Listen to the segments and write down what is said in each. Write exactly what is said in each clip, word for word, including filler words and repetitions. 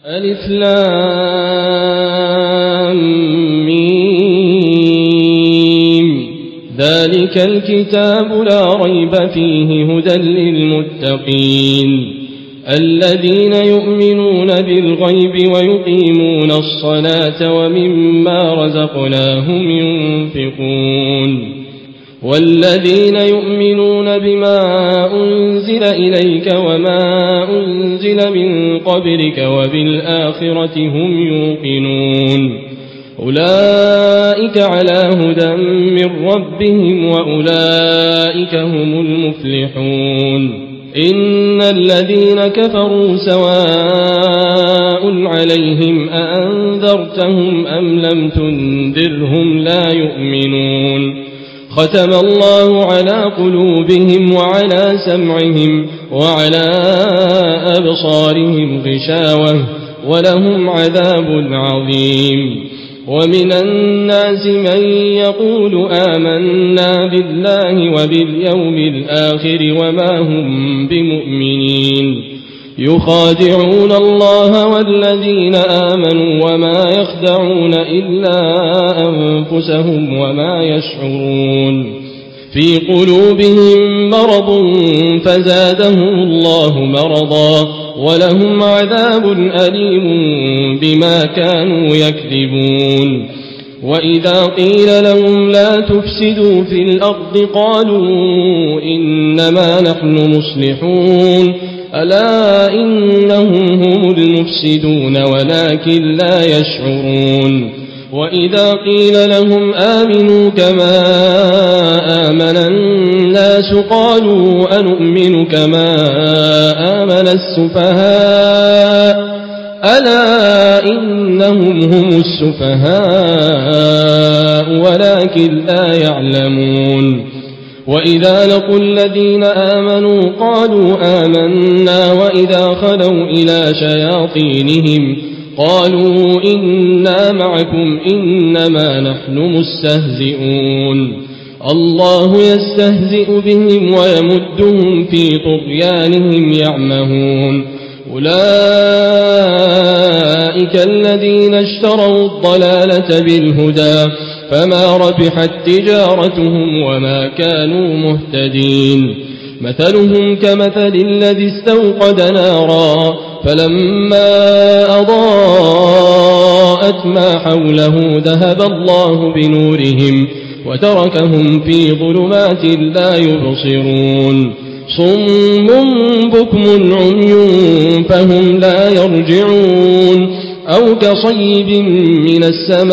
ألف لام ميم ذلك الكتاب لا ريب فيه هدى للمتقين الذين يؤمنون بالغيب ويقيمون الصلاة ومما رزقناهم ينفقون والذين يؤمنون بما أنزل إليك وما أنزل من قبلك وبالآخرة هم يوقنون أولئك على هدى من ربهم وأولئك هم المفلحون إن الذين كفروا سواء عليهم أأنذرتهم أم لم تنذرهم لا يؤمنون ختم الله على قلوبهم وعلى سمعهم وعلى أبصارهم غشاوة ولهم عذاب عظيم ومن الناس من يقول آمنا بالله وباليوم الآخر وما هم بمؤمنين يخادعون الله والذين آمنوا وما يخدعون إلا أنفسهم وما يشعرون في قلوبهم مرض فزادهم الله مرضا ولهم عذاب أليم بما كانوا يكذبون وإذا قيل لهم لا تفسدوا في الأرض قالوا إنما نحن مصلحون ألا إنهم هم المفسدون ولكن لا يشعرون وإذا قيل لهم آمنوا كما آمن الناس قالوا أنؤمن كما آمن السفهاء ألا إنهم هم السفهاء ولكن لا يعلمون وإذا لقوا الذين آمنوا قالوا آمنا وإذا خلوا إلى شياطينهم قالوا إنا معكم إنما نحن مستهزئون الله يستهزئ بهم ويمدهم في طغيانهم يعمهون أولئك الذين اشتروا الضلالة بالهدى فما ربحت تجارتهم وما كانوا مهتدين مثلهم كمثل الذي استوقد نارا فلما أضاءت ما حوله ذهب الله بنورهم وتركهم في ظلمات لا يبصرون صم بكم عمي فهم لا يرجعون أو كصيب من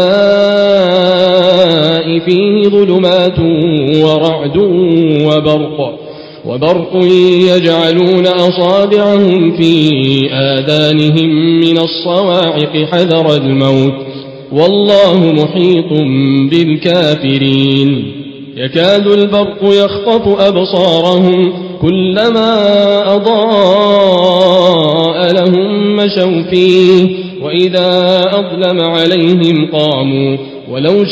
السماء فيه ظلمات ورعد وبرق وبرق يجعلون أصابعهم في آذانهم من الصواعق حذر الموت والله محيط بالكافرين يكاد البرق يخطف أبصارهم كلما أضاء لهم مشوا فيه وإذا أظلم عليهم قاموا ولو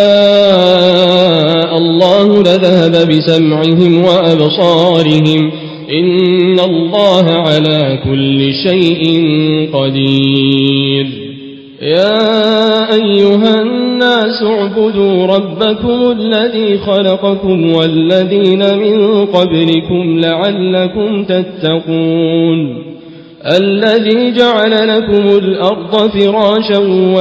شاء الله لذهب بسمعهم وأبصارهم إن الله على كل شيء قدير يا أيها الناس اعبدوا ربكم الذي خلقكم والذين من قبلكم لعلكم تتقون الذي جعل لكم الأرض فراشا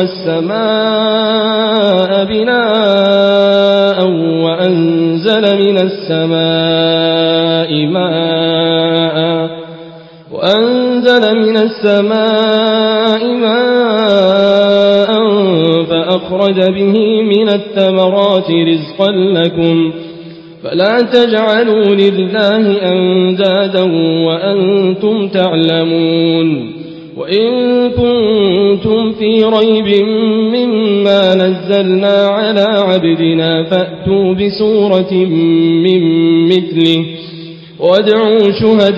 والسماء بناء وأنزل من السماء ماء وأنزل من السماء ماء فأخرج به من الثمرات رزقا لكم فلا تجعلوا لله أندادا وأنتم تعلمون وإن كنتم في ريب مما نزلنا على عبدنا فأتوا بسورة من مثله وادعوا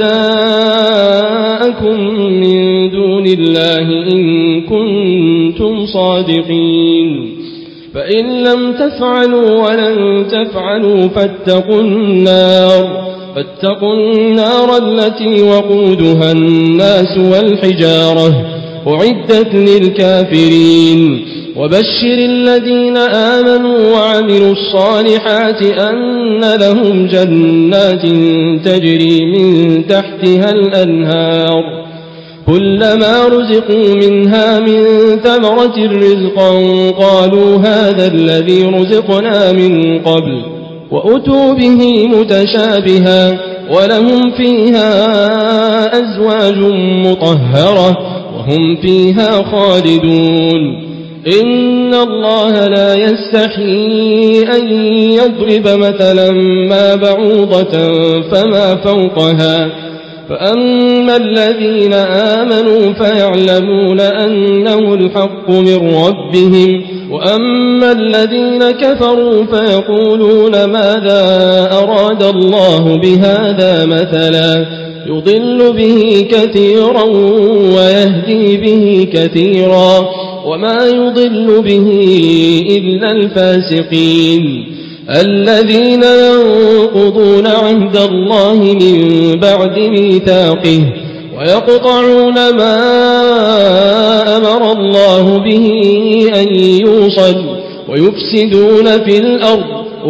شهداءكم من دون الله إن كنتم صادقين فإن لم تفعلوا ولن تفعلوا فاتقوا النار فاتقوا النار التي وقودها الناس والحجارة أعدت للكافرين وبشر الذين آمنوا وعملوا الصالحات أن لهم جنات تجري من تحتها الأنهار كلما رزقوا منها من ثمرة رزقا قالوا هذا الذي رزقنا من قبل وأتوا به متشابها ولهم فيها أزواج مطهرة وهم فيها خالدون إن الله لا يستحيي أن يضرب مثلا ما بعوضة فما فوقها فأما الذين آمنوا فيعلمون أنه الحق من ربهم وأما الذين كفروا فيقولون ماذا أراد الله بهذا مثلا يضل به كثيرا ويهدي به كثيرا وما يضل به إلا الفاسقين الذين ينقضون عهد الله من بعد ميثاقه ويقطعون ما أمر الله به أن يوصل ويفسدون في الأرض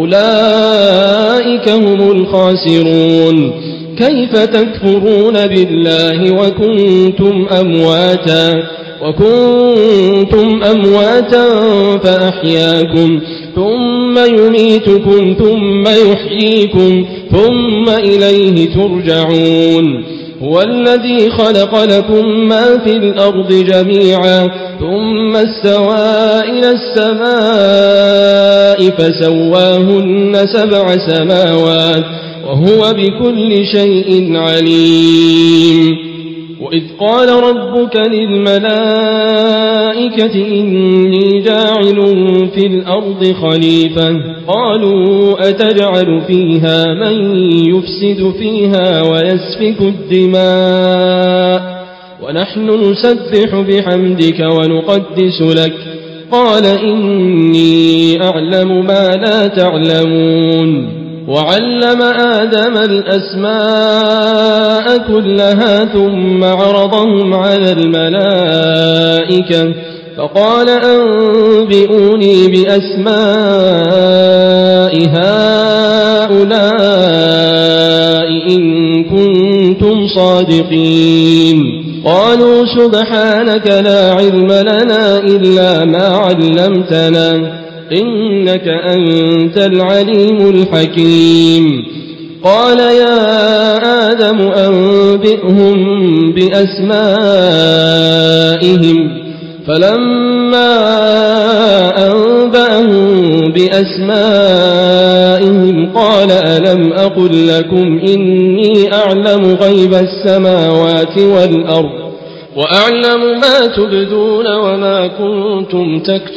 أولئك هم الخاسرون كيف تكفرون بالله وكنتم أمواتا وكنتم أمواتا فأحياكم ثم يميتكم ثم يحييكم ثم إليه ترجعون هو الذي خلق لكم ما في الأرض جميعا ثم استوى إلى السماء فسواهن سبع سماوات وهو بكل شيء عليم وإذ قال ربك للملائكة إني جاعل في الأرض خليفة قالوا أتجعل فيها من يفسد فيها ويسفك الدماء ونحن نسبح بحمدك ونقدس لك قال إني أعلم ما لا تعلمون وعلم آدم الأسماء كلها ثم عرضهم على الملائكة فقال أنبئوني بأسماء هؤلاء إن كنتم صادقين قالوا سبحانك لا علم لنا إلا ما علمتنا إنك أنت العليم الحكيم قال يا آدم أنبئهم بأسمائهم فلما أنبأهم بأسمائهم قال ألم أقل لكم إني أعلم غيب السماوات والأرض وأعلم ما تبدون وما كنتم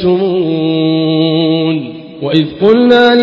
تكتمون وإذ قلنا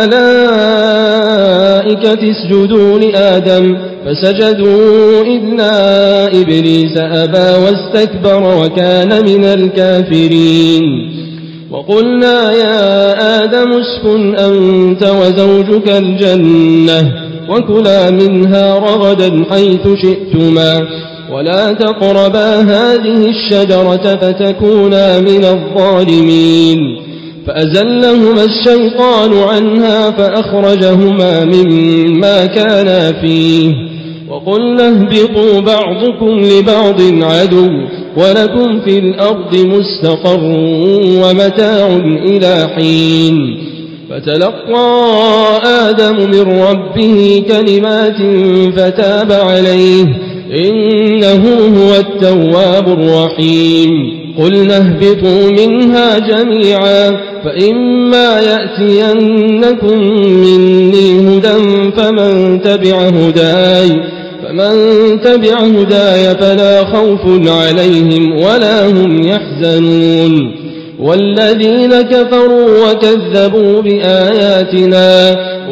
للملائكة اسجدوا لآدم فسجدوا إلا إبليس أبى واستكبر وكان من الكافرين وقلنا يا آدم اسكن أنت وزوجك الجنة وكلا منها رغدا حيث شئتما ولا تقربا هذه الشجرة فتكونا من الظالمين فأزلهما الشيطان عنها فأخرجهما مما كانا فيه وقلنا اهبطوا بعضكم لبعض عدو ولكم في الأرض مستقر ومتاع إلى حين فتلقى آدم من ربه كلمات فتاب عليه إنه هو التواب الرحيم قلنا اهبطوا منها جميعا فإما يأتينكم مني هدى فمن تبع هداي فمن تبع هداي فلا خوف عليهم ولا هم يحزنون والذين كفروا وكذبوا بآياتنا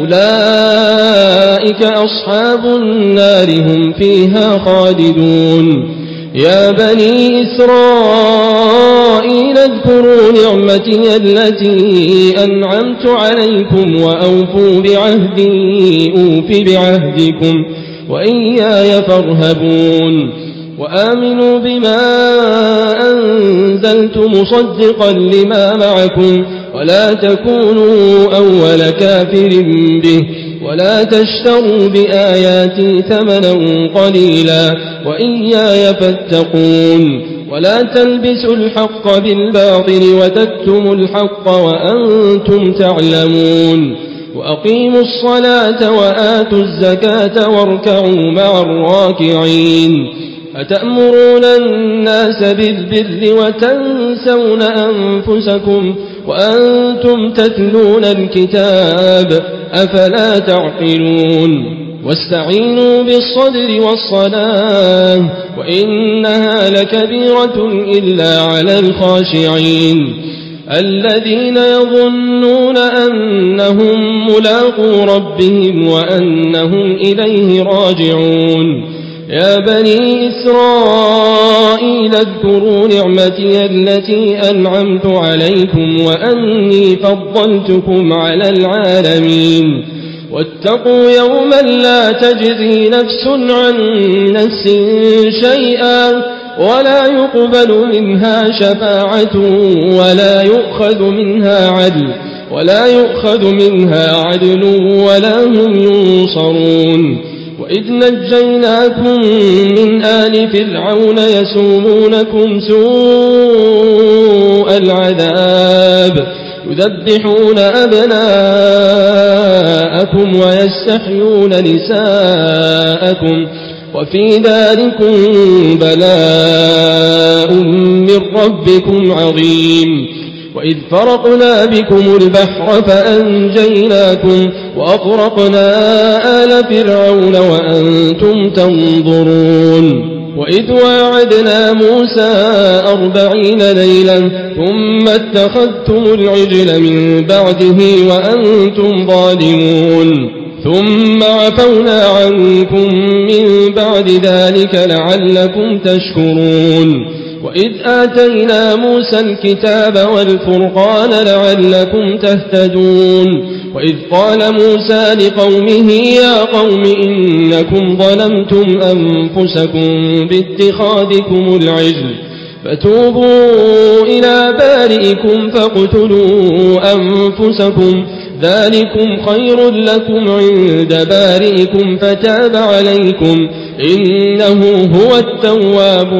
أولئك أصحاب النار هم فيها خالدون يا بني إسرائيل اذكروا نعمتي التي أنعمت عليكم وأوفوا بعهدي أوف بعهدكم وإياي فارهبون وآمنوا بما أنزلت مصدقا لما معكم ولا تكونوا أول كافر به ولا تشتروا بآياتي ثمنا قليلا وإياي فاتقون ولا تلبسوا الحق بالباطل وتكتموا الحق وأنتم تعلمون وأقيموا الصلاة وآتوا الزكاة واركعوا مع الراكعين أتأمرون الناس بالبر وتنسون أنفسكم وأنتم تتلون الكتاب أفلا تعقلون واستعينوا بالصبر والصلاة وإنها لكبيرة إلا على الخاشعين الذين يظنون أنهم ملاقو ربهم وأنهم إليه راجعون يا بني إسرائيل اذكروا نعمتي التي أنعمت عليكم وأني فضلتكم على العالمين واتقوا يوما لا تجزي نفس عن نفس شيئا ولا يقبل منها شفاعة ولا يؤخذ منها عدل ولا يؤخذ منها عدل ولا هم ينصرون وإذ نجيناكم من آل فرعون يسومونكم سوء العذاب يذبحون أبناءكم ويستحيون نساءكم وفي ذلكم بلاء من ربكم عظيم وإذ فرقنا بكم البحر فأنجيناكم وأغرقنا آل فرعون وأنتم تنظرون وإذ واعدنا موسى أربعين ليلا ثم اتخذتم العجل من بعده وأنتم ظالمون ثم عفونا عنكم من بعد ذلك لعلكم تشكرون وإذ آتينا موسى الكتاب والفرقان لعلكم تهتدون وإذ قال موسى لقومه يا قوم إنكم ظلمتم أنفسكم باتخاذكم العجل فتوبوا إلى بارئكم فاقتلوا أنفسكم ذلكم خير لكم عند بارئكم فتاب عليكم إنه هو التواب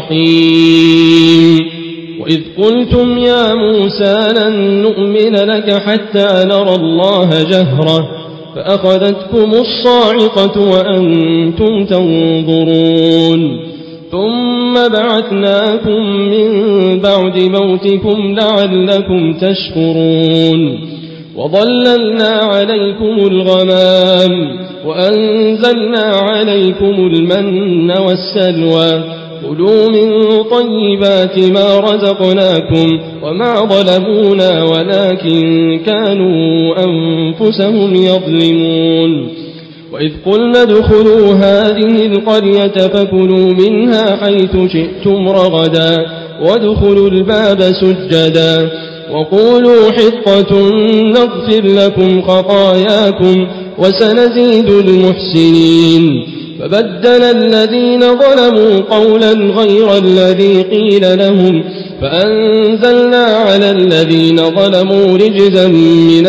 الرحيم وإذ قلتم يا موسى لن نؤمن لك حتى نرى الله جهرة فأخذتكم الصاعقة وأنتم تنظرون ثم بعثناكم من بعد موتكم لعلكم تشكرون وظللنا عليكم الغمام وأنزلنا عليكم المن والسلوى كلوا من طيبات ما رزقناكم وما ظلمونا ولكن كانوا أنفسهم يظلمون وإذ قلنا ادخلوا هذه القرية فكلوا منها حيث شئتم رغدا وادخلوا الباب سجدا وقولوا حطة نغفر لكم خطاياكم وسنزيد المحسنين فبدل الذين ظلموا قولا غير الذي قيل لهم فأنزلنا على الذين ظلموا رجزا من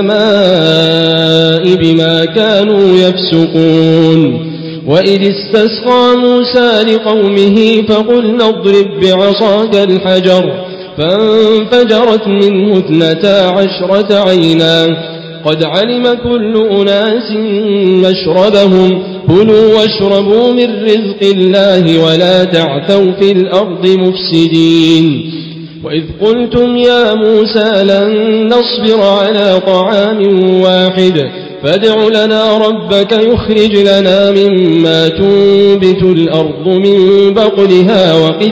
السماء بما كانوا يفسقون وإذ استسقى موسى لقومه فقلنا اضرب بعصاك الحجر فانفجرت منه اثنتا عشرة عينا قد علم كل أناس مشربهم كلوا واشربوا من رزق الله ولا تعثوا في الأرض مفسدين وإذ قلتم يا موسى لن نصبر على طعام واحد فادع لنا ربك يخرج لنا مما تنبت الأرض من بقلها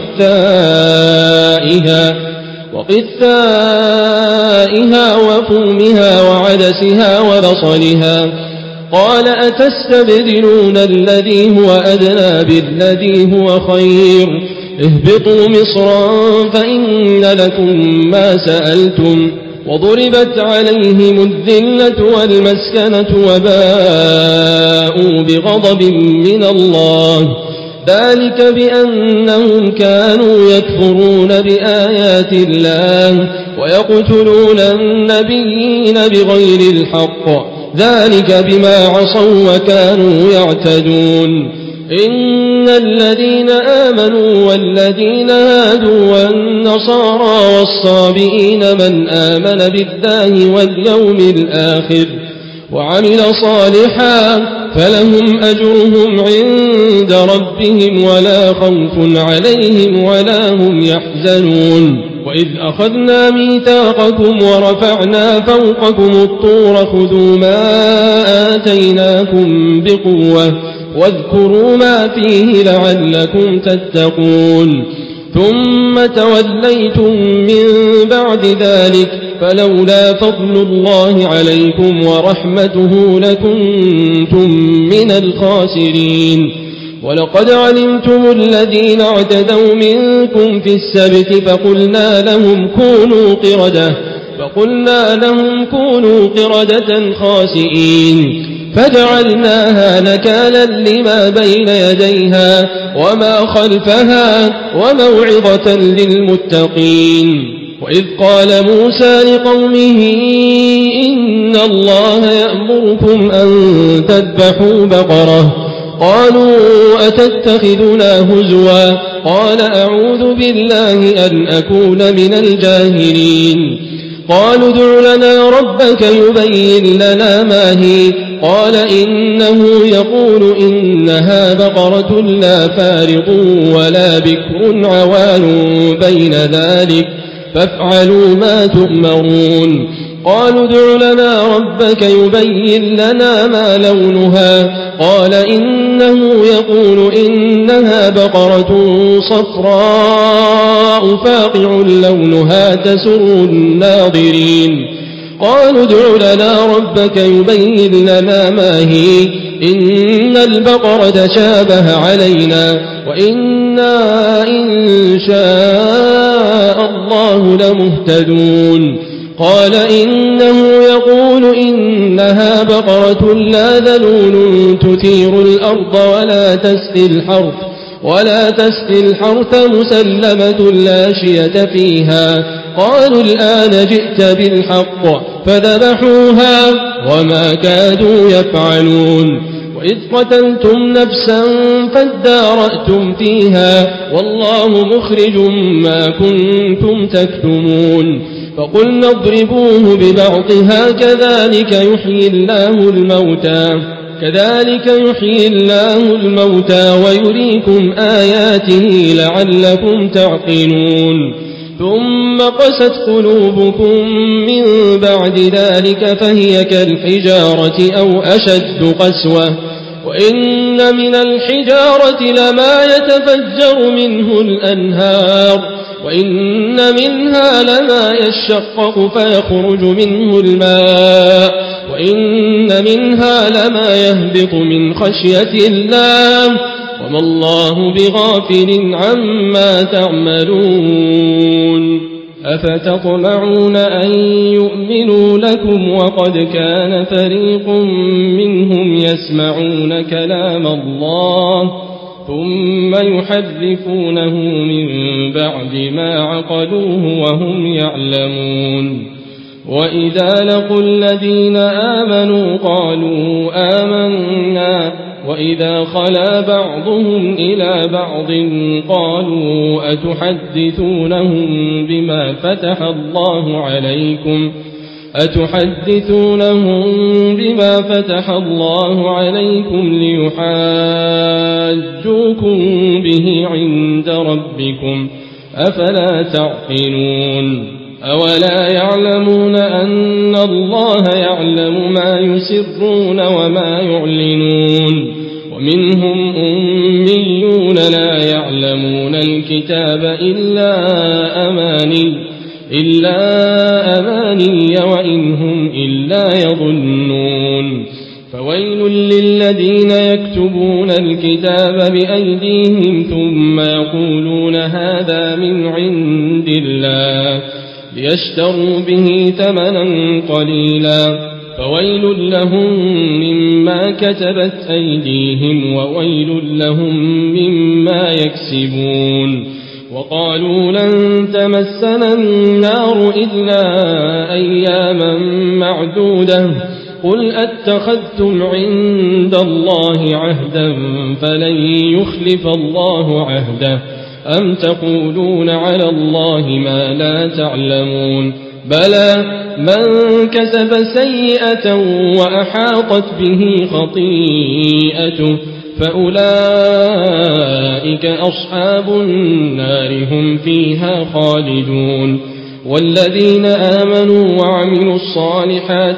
وقثائها وقثائها وفومها وعدسها وبصلها قال أتستبدلون الذي هو أدنى بالذي هو خير اهبطوا مصرا فإن لكم ما سألتم وضربت عليهم الذلة والمسكنة وباءوا بغضب من الله ذلك بأنهم كانوا يكفرون بآيات الله ويقتلون النبيين بغير الحق ذلك بما عصوا وكانوا يعتدون إن الذين آمنوا والذين هادوا والنصارى والصابئين من آمن بالله واليوم الآخر وعمل صالحا فلهم أجرهم عند ربهم ولا خوف عليهم ولا هم يحزنون وإذ أخذنا ميثاقكم ورفعنا فوقكم الطور خذوا ما آتيناكم بقوة واذكروا ما فيه لعلكم تتقون ثم توليتم من بعد ذلك فلولا فضل الله عليكم ورحمته لكنتم من الخاسرين ولقد علمتم الذين اعتدوا منكم في السبت فقلنا لهم كونوا قردة فقلنا لهم كونوا قردة خاسئين فجعلناها نكالا لما بين يديها وما خلفها وموعظة للمتقين وإذ قال موسى لقومه إن الله يأمركم أن تذبحوا بقرة قالوا أتتخذنا هزوا قال أعوذ بالله أن أكون من الجاهلين قالوا ادع لنا ربك يبين لنا ما هي قال إنه يقول إنها بقرة لا فارض ولا بكر عوان بين ذلك فافعلوا ما تؤمرون قالوا ادع لنا ربك يبين لنا ما لونها قال إنه يقول إنها بقرة صفراء فاقع لونها تسر الناظرين قالوا ادع لنا ربك يبين لنا ما هي إن البقرة شابه علينا وإنا إن شاء الله لمهتدون قال إنه يقول إنها بقرة لا ذلول تثير الأرض ولا تسقي الحرث ولا تسقي الحرث مسلمة لا شية فيها قالوا الآن جئت بالحق فذبحوها وما كادوا يفعلون وإذ قتلتم نفسا فادارأتم فيها والله مخرج ما كنتم تكتمون فقلنا اضربوه ببعضها كذلك يحيي الله الموتى كذلك يحيي الله الموتى ويريكم آياته لعلكم تعقلون ثم قست قلوبكم من بعد ذلك فهي كالحجارة أو أشد قسوة وإن من الحجارة لما يتفجر منه الأنهار وإن منها لما يشقق فيخرج منه الماء وإن منها لما يهبط من خشية الله وما الله بغافل عما تعملون أفتطمعون أن يؤمنوا لكم وقد كان فريق منهم يسمعون كلام الله ثم يحرفونه من بعد ما عقلوه وهم يعلمون وإذا لقوا الذين آمنوا قالوا آمنا وإذا خلا بعضهم إلى بعض قالوا أتحدثونهم بما فتح الله عليكم أتحدثونهم بما فتح الله عليكم ليحاجوكم به عند ربكم أفلا تعقلون أولا يعلمون أن الله يعلم ما يسرون وما يعلنون ومنهم أميون لا يعلمون الكتاب إلا أماني إلا أماني وإنهم إلا يظنون فويل للذين يكتبون الكتاب بأيديهم ثم يقولون هذا من عند الله ليشتروا به ثمنا قليلا فويل لهم مما كتبت أيديهم وويل لهم مما يكسبون. وقالوا لن تمسنا النار إلا أياما معدودة قل أتخذتم عند الله عهدا فلن يخلف الله عهده أم تقولون على الله ما لا تعلمون بلى من كسب سيئة وأحاطت به خطيئته فأولئك أصحاب النار هم فيها خالدون. والذين آمنوا وعملوا الصالحات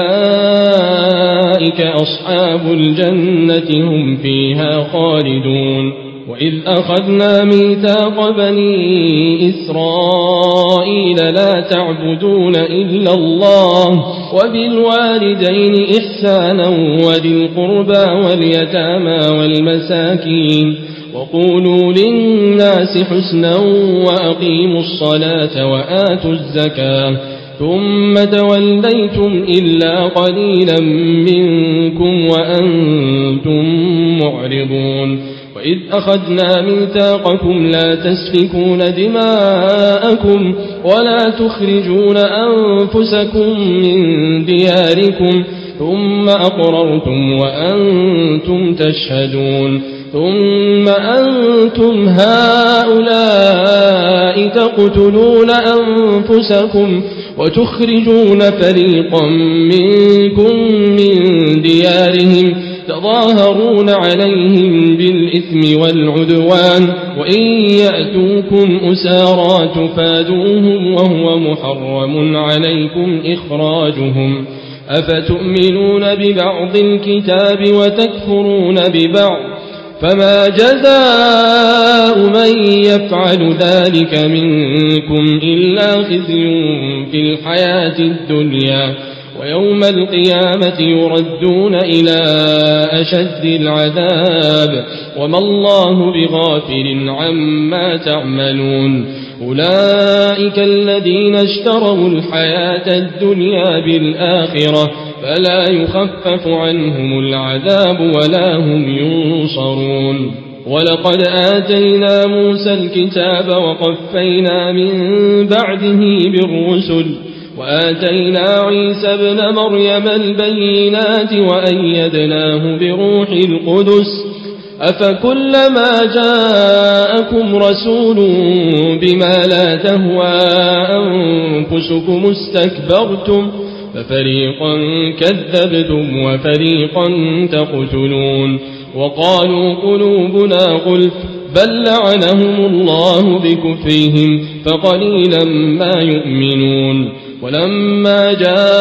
أولئك أصحاب الجنة هم فيها خالدون. وإذ أخذنا ميثاق بني إسرائيل لا تعبدون إلا الله وبالوالدين إحسانا وذي القربى واليتامى والمساكين وقولوا للناس حسنا وأقيموا الصلاة وآتوا الزكاة ثم توليتم إلا قليلا منكم وأنتم معرضون. وإذ أخذنا ميثاقكم لا تسفكون دماءكم ولا تخرجون أنفسكم من دياركم ثم أقررتم وأنتم تشهدون ثم أنتم هؤلاء تقتلون أنفسكم وتخرجون فريقا منكم من ديارهم تظاهرون عليهم بالإثم والعدوان وإن يأتوكم أسارى تفادوهم وهو محرم عليكم إخراجهم أفتؤمنون ببعض الكتاب وتكفرون ببعض فما جزاء من يفعل ذلك منكم إلا خزي في الحياة الدنيا ويوم القيامة يردون إلى أشد العذاب وما الله بغافل عما تعملون. أولئك الذين اشتروا الحياة الدنيا بالآخرة فلا يخفف عنهم العذاب ولا هم ينصرون. ولقد آتينا موسى الكتاب وقفينا من بعده بالرسل وآتينا عيسى ابن مريم البينات وأيدناه بروح القدس أفكلما جاءكم رسول بما لا تهوى أنفسكم استكبرتم ففريقا كذبتم وفريقا تقتلون. وقالوا قلوبنا غلف بل لعنهم الله بكفرهم فقليلا ما يؤمنون. ولما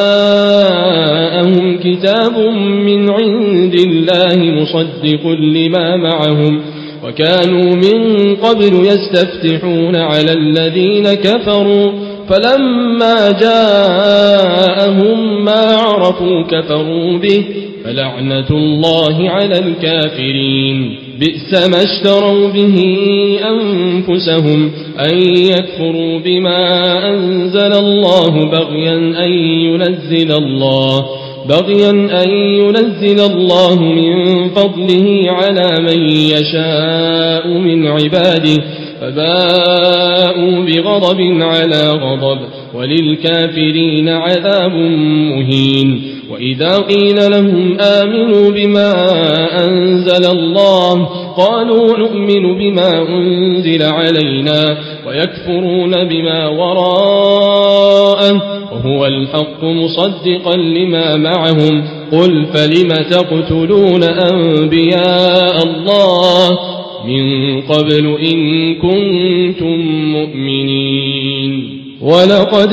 جاءهم كتاب من عند الله مصدق لما معهم وكانوا من قبل يستفتحون على الذين كفروا فلما جاءهم ما عرفوا كفروا به فلعنة الله على الكافرين. بئس ما اشتروا به أنفسهم أن يكفروا بما أنزل الله بغيا أن ينزل الله بغيا أن ينزل الله من فضله على من يشاء من عباده فباءوا بغضب على غضب وللكافرين عذاب مهين. وإذا قيل لهم آمنوا بما أنزل الله قالوا نؤمن بما أنزل علينا ويكفرون بما وراءه وهو الحق مصدقا لما معهم قل فلم تقتلون أنبياء الله من قبل إن كنتم مؤمنين. ولقد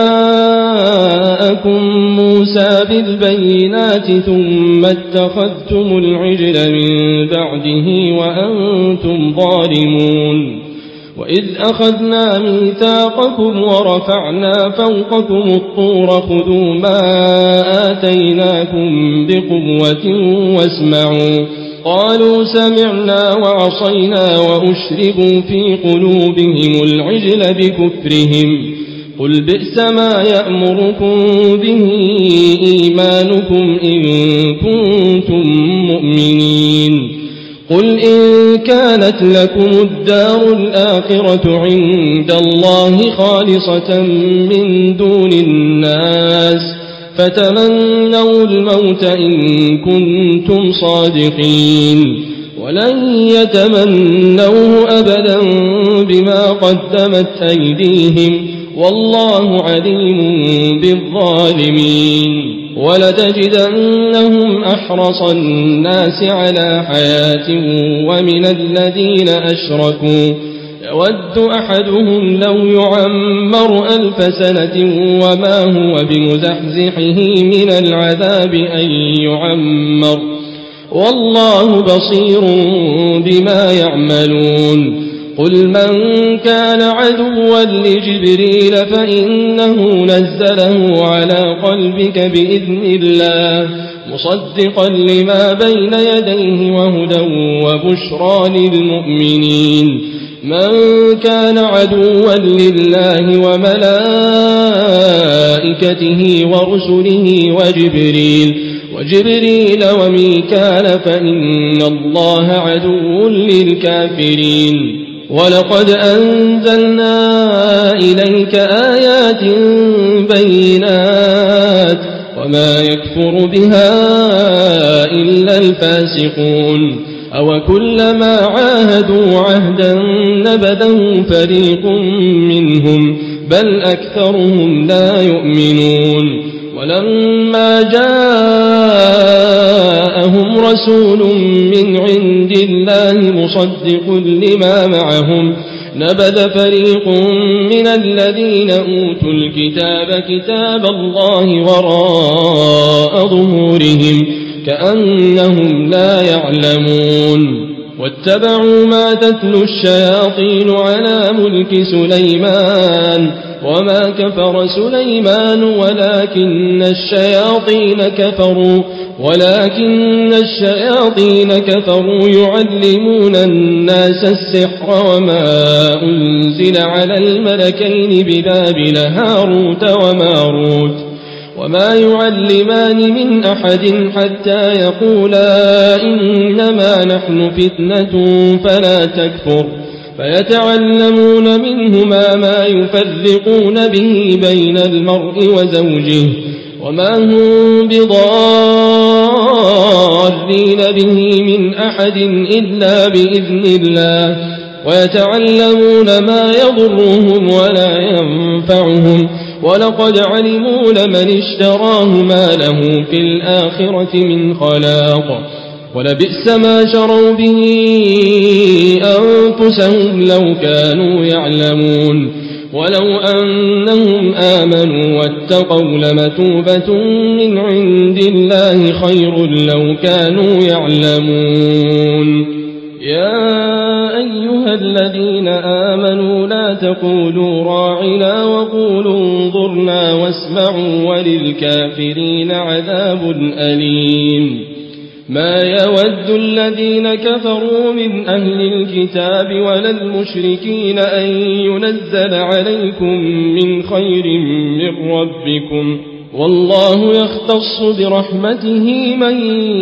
جاءكم موسى بالبينات ثم اتخذتم العجل من بعده وأنتم ظالمون. وإذ أخذنا ميثاقكم ورفعنا فوقكم الطور خذوا ما آتيناكم بقوة واسمعوا قالوا سمعنا وعصينا وأشربوا في قلوبهم العجل بكفرهم قل بئس ما يأمركم به إيمانكم إن كنتم مؤمنين قل إن كانت لكم الدار الآخرة عند الله خالصة من دون الناس فتمنوا الموت إن كنتم صادقين ولن يتمنوه أبدا بما قدمت أيديهم والله عليم بالظالمين ولتجدنهم أحرص الناس على حياة ومن الذين أشركوا يود أحدهم لو يعمر ألف سنة وما هو بمزحزحه من العذاب أن يعمر والله بصير بما يعملون قل من كان عدوا لجبريل فإنه نزله على قلبك بإذن الله مصدقا لما بين يديه وهدى وبشرى للمؤمنين من كان عدوا لله وملائكته ورسله وجبريل وجبريل وميكال فإن الله عدو للكافرين ولقد أنزلنا إليك آيات بينات وما يكفر بها إلا الفاسقون أو كلما عاهدوا عهدا نبذه فريق منهم بل أكثرهم لا يؤمنون ولما جاءهم رسول من عند الله مصدق لما معهم نبذ فريق من الذين أوتوا الكتاب كتاب الله وراء ظهورهم كأنهم لا يعلمون واتبعوا ما تتلو الشياطين على ملك سليمان وما كفر سليمان ولكن الشياطين كفروا ولكن الشياطين كفروا يعلمون الناس السحر وما أنزل على الملكين ببابل هاروت وماروت وما يعلمان من أحد حتى يقولا إنما نحن فتنة فلا تكفر فيتعلمون منهما ما يفرقون به بين المرء وزوجه وما هم بضارين به من أحد إلا بإذن الله ويتعلمون ما يضرهم ولا ينفعهم ولقد علموا لمن اشتراه ما له في الآخرة من خلاق ولبئس ما شروا به أنفسهم لو كانوا يعلمون ولو أنهم آمنوا واتقوا لمثوبة من عند الله خير لو كانوا يعلمون يا أيها الذين آمنوا لا تقولوا راعنا وقولوا انظرنا واسمعوا وللكافرين عذاب أليم ما يود الذين كفروا من أهل الكتاب ولا المشركين أن ينزل عليكم من خير من ربكم والله يختص برحمته من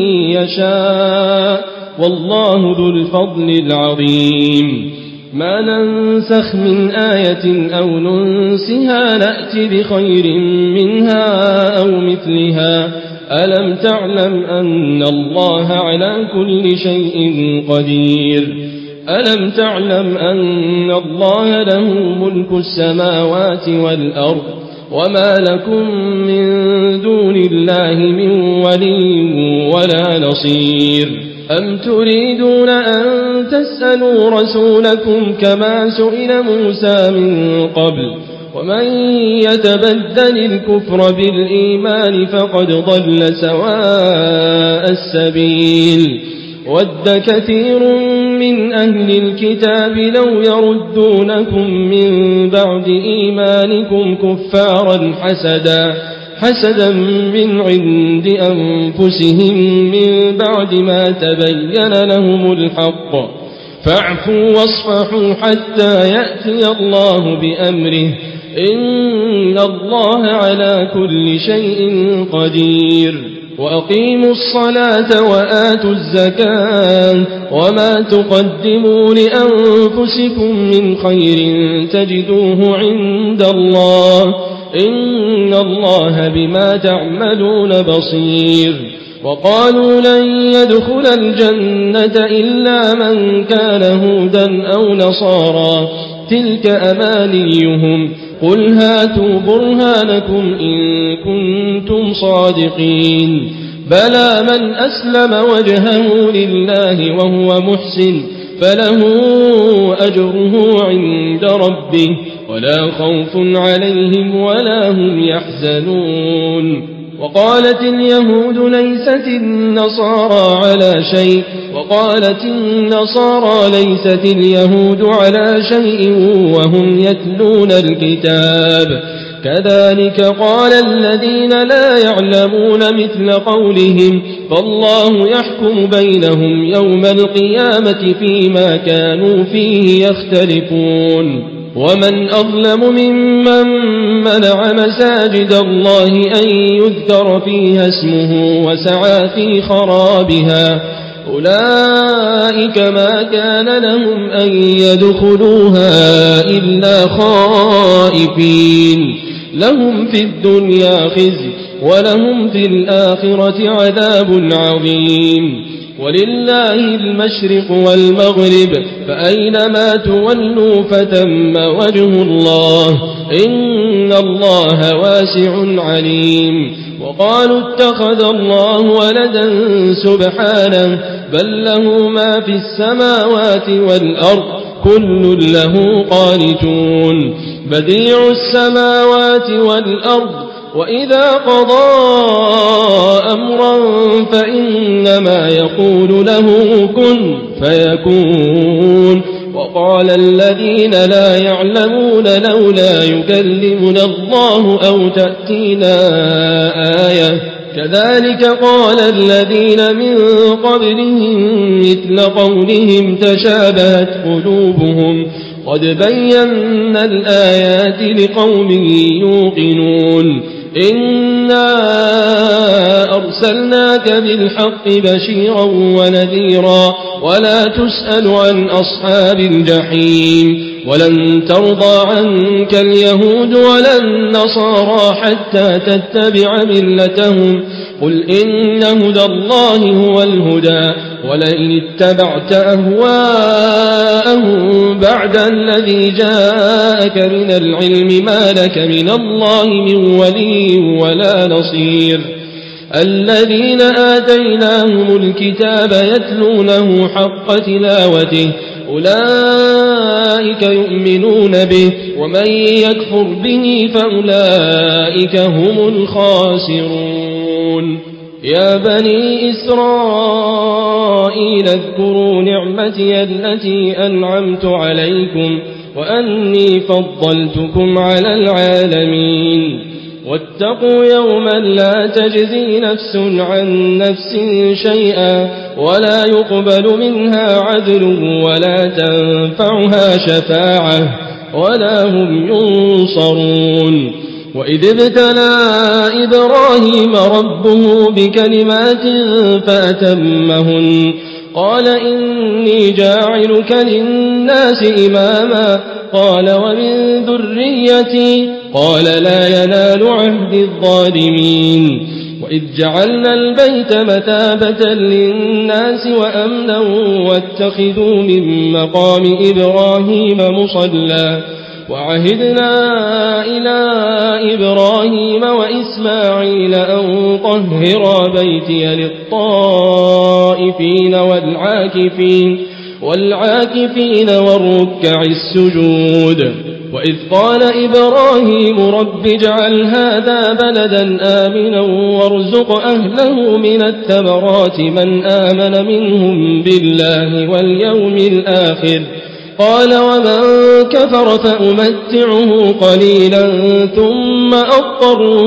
يشاء والله ذو الفضل العظيم ما ننسخ من آية أو ننسها نأتي بخير منها أو مثلها ألم تعلم أن الله على كل شيء قدير ألم تعلم أن الله له ملك السماوات والأرض وما لكم من دون الله من ولي ولا نصير أم تريدون أن تسألوا رسولكم كما سئل موسى من قبل ومن يتبدل الكفر بالإيمان فقد ضل سواء السبيل ود كثير من أهل الكتاب لو يردونكم من بعد إيمانكم كفارا حسدا حسدا من عند أنفسهم من بعد ما تبين لهم الحق فاعفوا واصفحوا حتى يأتي الله بأمره إن الله على كل شيء قدير وأقيموا الصلاة وآتوا الزكاة وما تقدموا لأنفسكم من خير تجدوه عند الله إن الله بما تعملون بصير وقالوا لن يدخل الجنة إلا من كان هودا أو نصارى تلك أمانيهم قل هاتوا برهانكم إن كنتم صادقين بلى من أسلم وجهه لله وهو محسن فله أجره عند ربه ولا خوف عليهم ولا هم يحزنون وقالت اليهود ليست النصارى على شيء وقالت النصارى ليست اليهود على شيء وهم يتلون الكتاب كذلك قال الذين لا يعلمون مثل قولهم فالله يحكم بينهم يوم القيامة فيما كانوا فيه يختلفون ومن أظلم ممن منع مساجد الله أن يذكر فيها اسمه وسعى في خرابها أولئك ما كان لهم أن يدخلوها إلا خائفين لهم في الدنيا خزي ولهم في الآخرة عذاب عظيم ولله المشرق والمغرب فأينما تولوا فتم وجه الله إن الله واسع عليم وقالوا اتخذ الله ولدا سبحانه بل له ما في السماوات والأرض كل له قانتون بديع السماوات والأرض وإذا قضى أمرا فإنما يقول له كن فيكون وقال الذين لا يعلمون لولا يكلمنا الله أو تأتينا آية كذلك قال الذين من قبلهم مثل قولهم تشابهت قلوبهم قد بينا الآيات لقوم يوقنون إنا أرسلناك بالحق بشيرا ونذيرا ولا تسأل عن أصحاب الجحيم ولن ترضى عنك اليهود ولا النصارى حتى تتبع ملتهم قل إن هدى الله هو الهدى ولئن اتبعت أهواءهم بعد الذي جاءك من العلم ما لك من الله من ولي ولا نصير الذين آتيناهم الكتاب يتلونه حق تلاوته أولئك يؤمنون به ومن يكفر به فأولئك هم الخاسرون يا بني إسرائيل اذكروا نعمتي التي أنعمت عليكم وأني فضلتكم على العالمين واتقوا يوما لا تجزي نفس عن نفس شيئا ولا يقبل منها عدل ولا تنفعها شفاعة ولا هم ينصرون وإذ ابتلى إبراهيم ربه بكلمات فأتمهن قال إني جاعلك للناس إماما قال ومن ذريتي قال لا ينال عهد الظالمين وإذ جعلنا البيت مثابة للناس وأمنا واتخذوا من مقام إبراهيم مصلى وعهدنا إلى إبراهيم وإسماعيل أن طهرا بيتي للطائفين والعاكفين والعاكفين والركع السجود وإذ قال إبراهيم رب اجعل هذا بلدا آمنا وارزق أهله من الثمرات من آمن منهم بالله واليوم الآخر قال ومن كفر فأمتعه قليلا ثم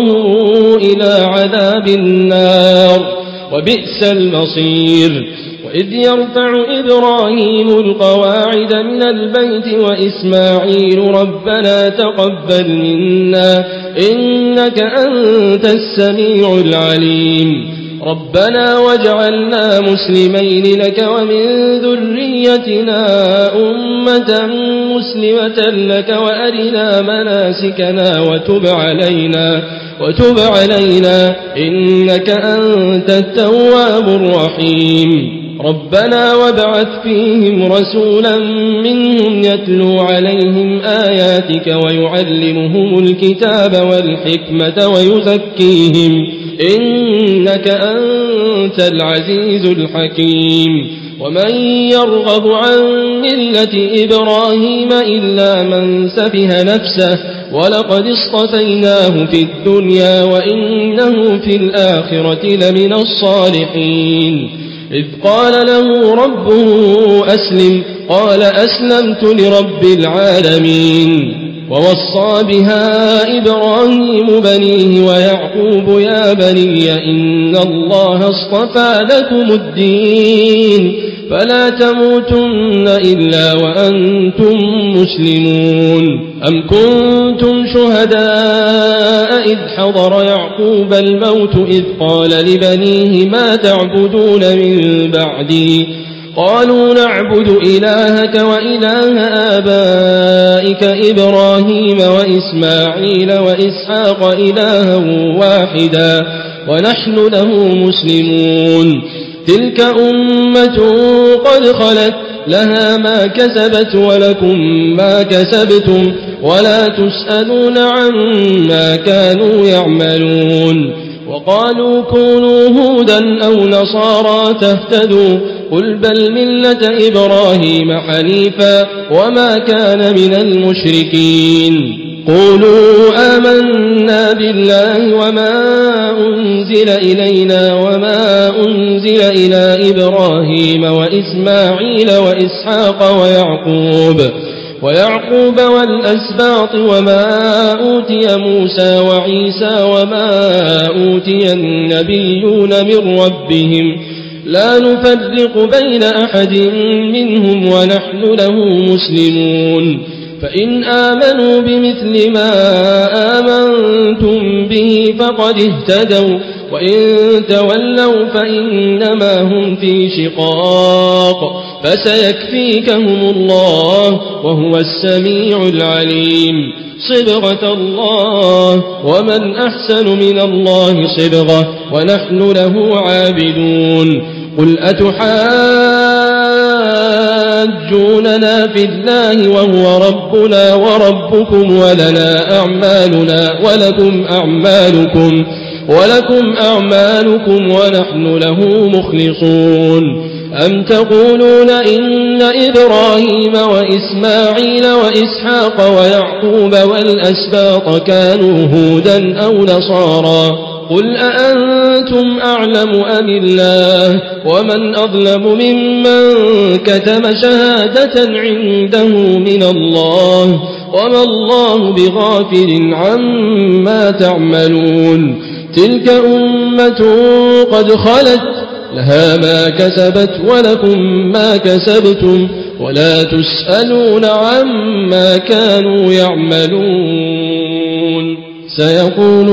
أضطره إلى عذاب النار وبئس المصير وإذ يرفع إبراهيم القواعد من البيت وإسماعيل ربنا تقبل منا إنك أنت السميع العليم ربنا واجعلنا مسلمين لك ومن ذريتنا أمة مسلمة لك وأرنا مناسكنا وتب علينا وتب علينا إنك أنت التواب الرحيم ربنا وابعث فيهم رسولا منهم يتلو عليهم آياتك ويعلمهم الكتاب والحكمة ويزكيهم إنك أنت العزيز الحكيم ومن يرغب عن ملة إبراهيم إلا من سفه نفسه ولقد اصطفيناه في الدنيا وإنه في الآخرة لمن الصالحين إذ قال له ربه أسلم قال أسلمت لرب العالمين ووصى بها إبراهيم بنيه ويعقوب يا بني إن الله اصطفى لكم الدين فلا تموتن إلا وأنتم مسلمون أم كنتم شهداء إذ حضر يعقوب الموت إذ قال لبنيه ما تعبدون من بعدي قالوا نعبد إلهك وإله آبائك إبراهيم وإسماعيل وإسحاق إلها واحدا ونحن له مسلمون تلك أمة قد خلت لها ما كسبت ولكم ما كسبتم ولا تسألون عما كانوا يعملون وقالوا كونوا هودا أو نصارى تهتدوا قل بل ملة إبراهيم حنيفا وما كان من المشركين قولوا آمنا بالله وما أنزل إلينا وما أنزل إلى إبراهيم وإسماعيل وإسحاق ويعقوب ويعقوب والأسباط وما أوتي موسى وعيسى وما أوتي النبيون من ربهم لا نفرق بين أحد منهم ونحن له مسلمون فإن آمنوا بمثل ما آمنتم به فقد اهتدوا وإن تولوا فإنما هم في شقاق فسيكفيكهم الله وهو السميع العليم صبغة الله ومن أحسن من الله صبغة ونحن له عابدون قل أتحاجوننا في الله وهو ربنا وربكم ولنا أعمالنا ولكم أعمالكم ولكم أعمالكم ونحن له مخلصون أم تقولون إن إبراهيم وإسماعيل وإسحاق ويعقوب والأسباط كانوا هودا أو نصارى قل أأنتم أعلم أم الله ومن أظلم ممن كتم شهادة عنده من الله وما الله بغافل عما تعملون تلك أمة قد خلت لها ما كسبت ولكم ما كسبتم ولا تسألون عما كانوا يعملون سيقول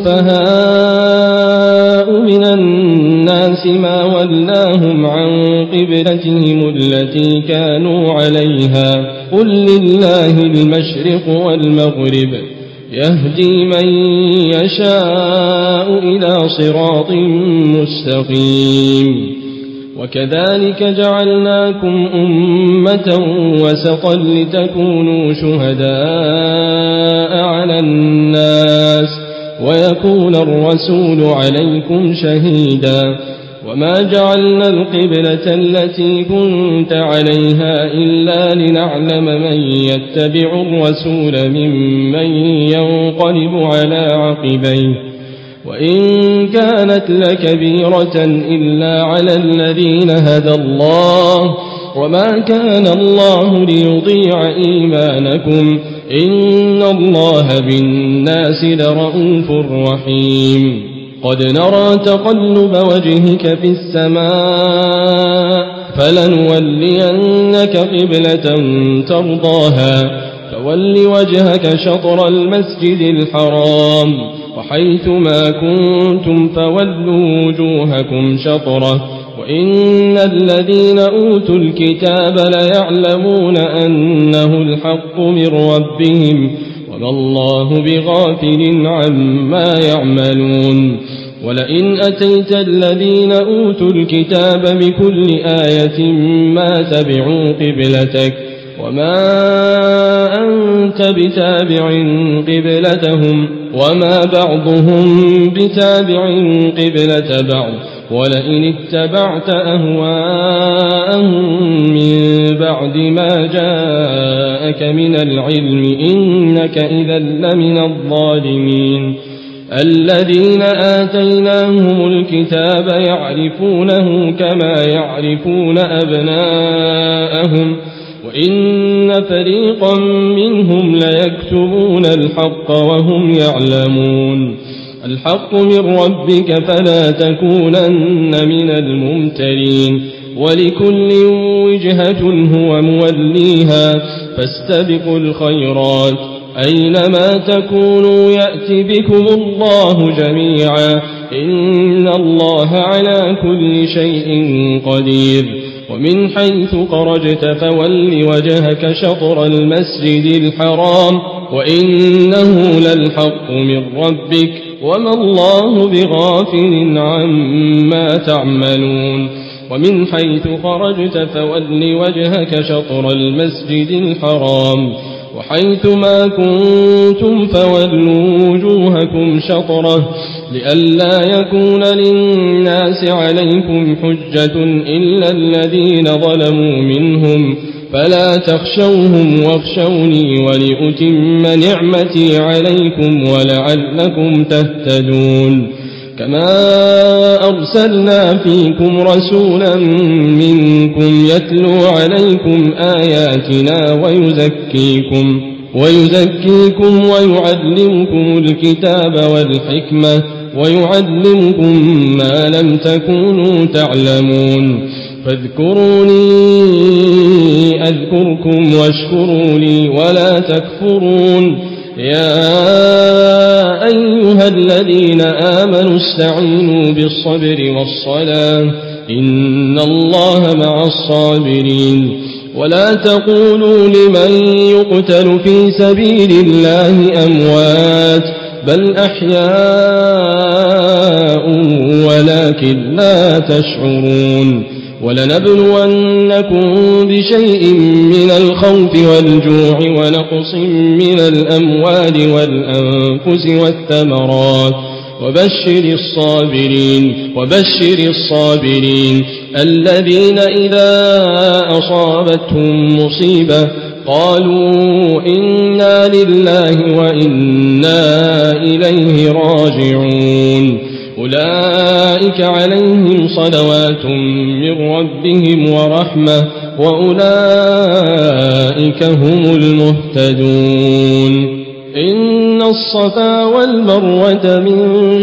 السفهاء من الناس ما ولاهم عن قبلتهم التي كانوا عليها قل لله المشرق والمغرب يهدي من يشاء إلى صراط مستقيم وكذلك جعلناكم أمة وسطا لتكونوا شهداء على الناس ويكون الرسول عليكم شهيدا وما جعلنا القبلة التي كنت عليها إلا لنعلم من يتبع الرسول ممن ينقلب على عقبيه وإن كانت لكبيرة إلا على الذين هدى الله وما كان الله ليضيع إيمانكم إن الله بالناس لرءوف رحيم قد نرى تقلب وجهك في السماء فلنولينك قبلة ترضاها فول وجهك شطر المسجد الحرام وحيث ما كنتم فولوا وجوهكم شطره وإن الذين أوتوا الكتاب ليعلمون أنه الحق من ربهم وما الله بغافل عما يعملون ولئن أتيت الذين أوتوا الكتاب بكل آية ما تبعوا قبلتك وما أنت بتابع قبلتهم وما بعضهم بتابع قبلة بعض ولئن اتبعت أهواءهم من بعد ما جاءك من العلم إنك إذا لمن الظالمين الذين آتيناهم الكتاب يعرفونه كما يعرفون أبناءهم وإن فريقا منهم ليكتبون الحق وهم يعلمون الحق من ربك فلا تكونن من الممترين ولكل وجهة هو موليها فاستبقوا الخيرات أينما تكونوا يأتي بكم الله جميعا إن الله على كل شيء قدير ومن حيث خرجت فول وجهك شطر المسجد الحرام وإنه للحق من ربك وما الله بغافل عما تعملون ومن حيث خرجت فول وجهك شطر المسجد الحرام وحيث ما كنتم فولوا وجوهكم شطره لئلا يكون للناس عليكم حجة إلا الذين ظلموا منهم فلا تخشوهم واخشوني ولأتم نعمتي عليكم ولعلكم تهتدون كما أرسلنا فيكم رسولا منكم يتلو عليكم آياتنا ويزكيكم ويزكيكم ويعلمكم الكتاب والحكمة ويعلمكم ما لم تكونوا تعلمون فاذكروني أذكركم واشكروا لي ولا تكفرون يا أيها الذين آمنوا استعينوا بالصبر والصلاة إن الله مع الصابرين ولا تقولوا لمن يقتل في سبيل الله أموات بل أحياء ولكن لا تشعرون ولنبلونكم بشيء من الخوف والجوع ونقص من الأموال والأنفس والثمرات وبشر الصابرين وبشر الصابرين الذين إذا أصابتهم مصيبة قالوا إنا لله وإنا إليه راجعون أولئك عليهم صلوات من ربهم ورحمة وأولئك هم المهتدون إن الصفا والمروة من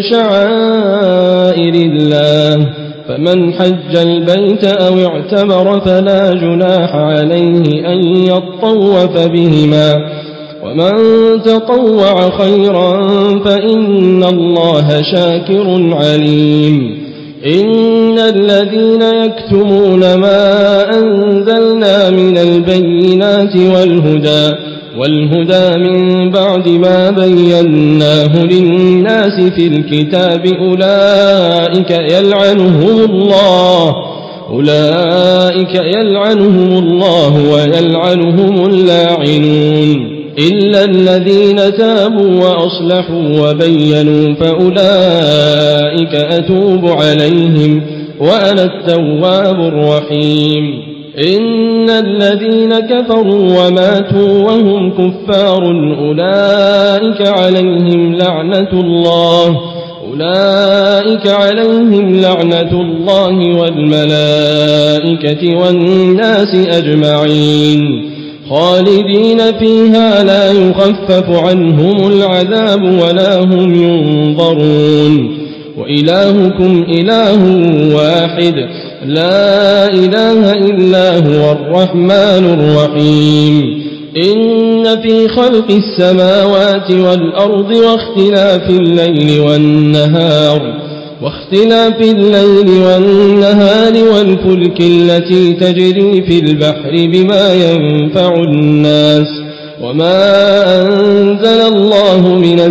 شعائر الله فمن حج البيت أو اعتمر فلا جناح عليه أن يطوف بهما ومن تطوع خيرا فإن الله شاكر عليم إن الذين يكتمون ما أنزلنا من البينات والهدى والهدى من بعد ما بيناه للناس في الكتاب أولئك يلعنهم الله أولئك يلعنهم الله ويلعنهم اللاعنون إلا الذين تابوا وأصلحوا وبينوا فأولئك أتوب عليهم وأنا التواب الرحيم إن الذين كفروا وماتوا وهم كفار أولئك عليهم لعنة الله أولئك عليهم لعنة الله والملائكة والناس أجمعين خالدين فيها لا يخفف عنهم العذاب ولا هم ينظرون وإلهكم إله واحد لا إله إلا هو الرحمن الرحيم إن في خلق السماوات والأرض واختلاف الليل والنهار واختلاف الليل والنهار والفلك التي تجري في البحر بما ينفع الناس وما أنزل الله من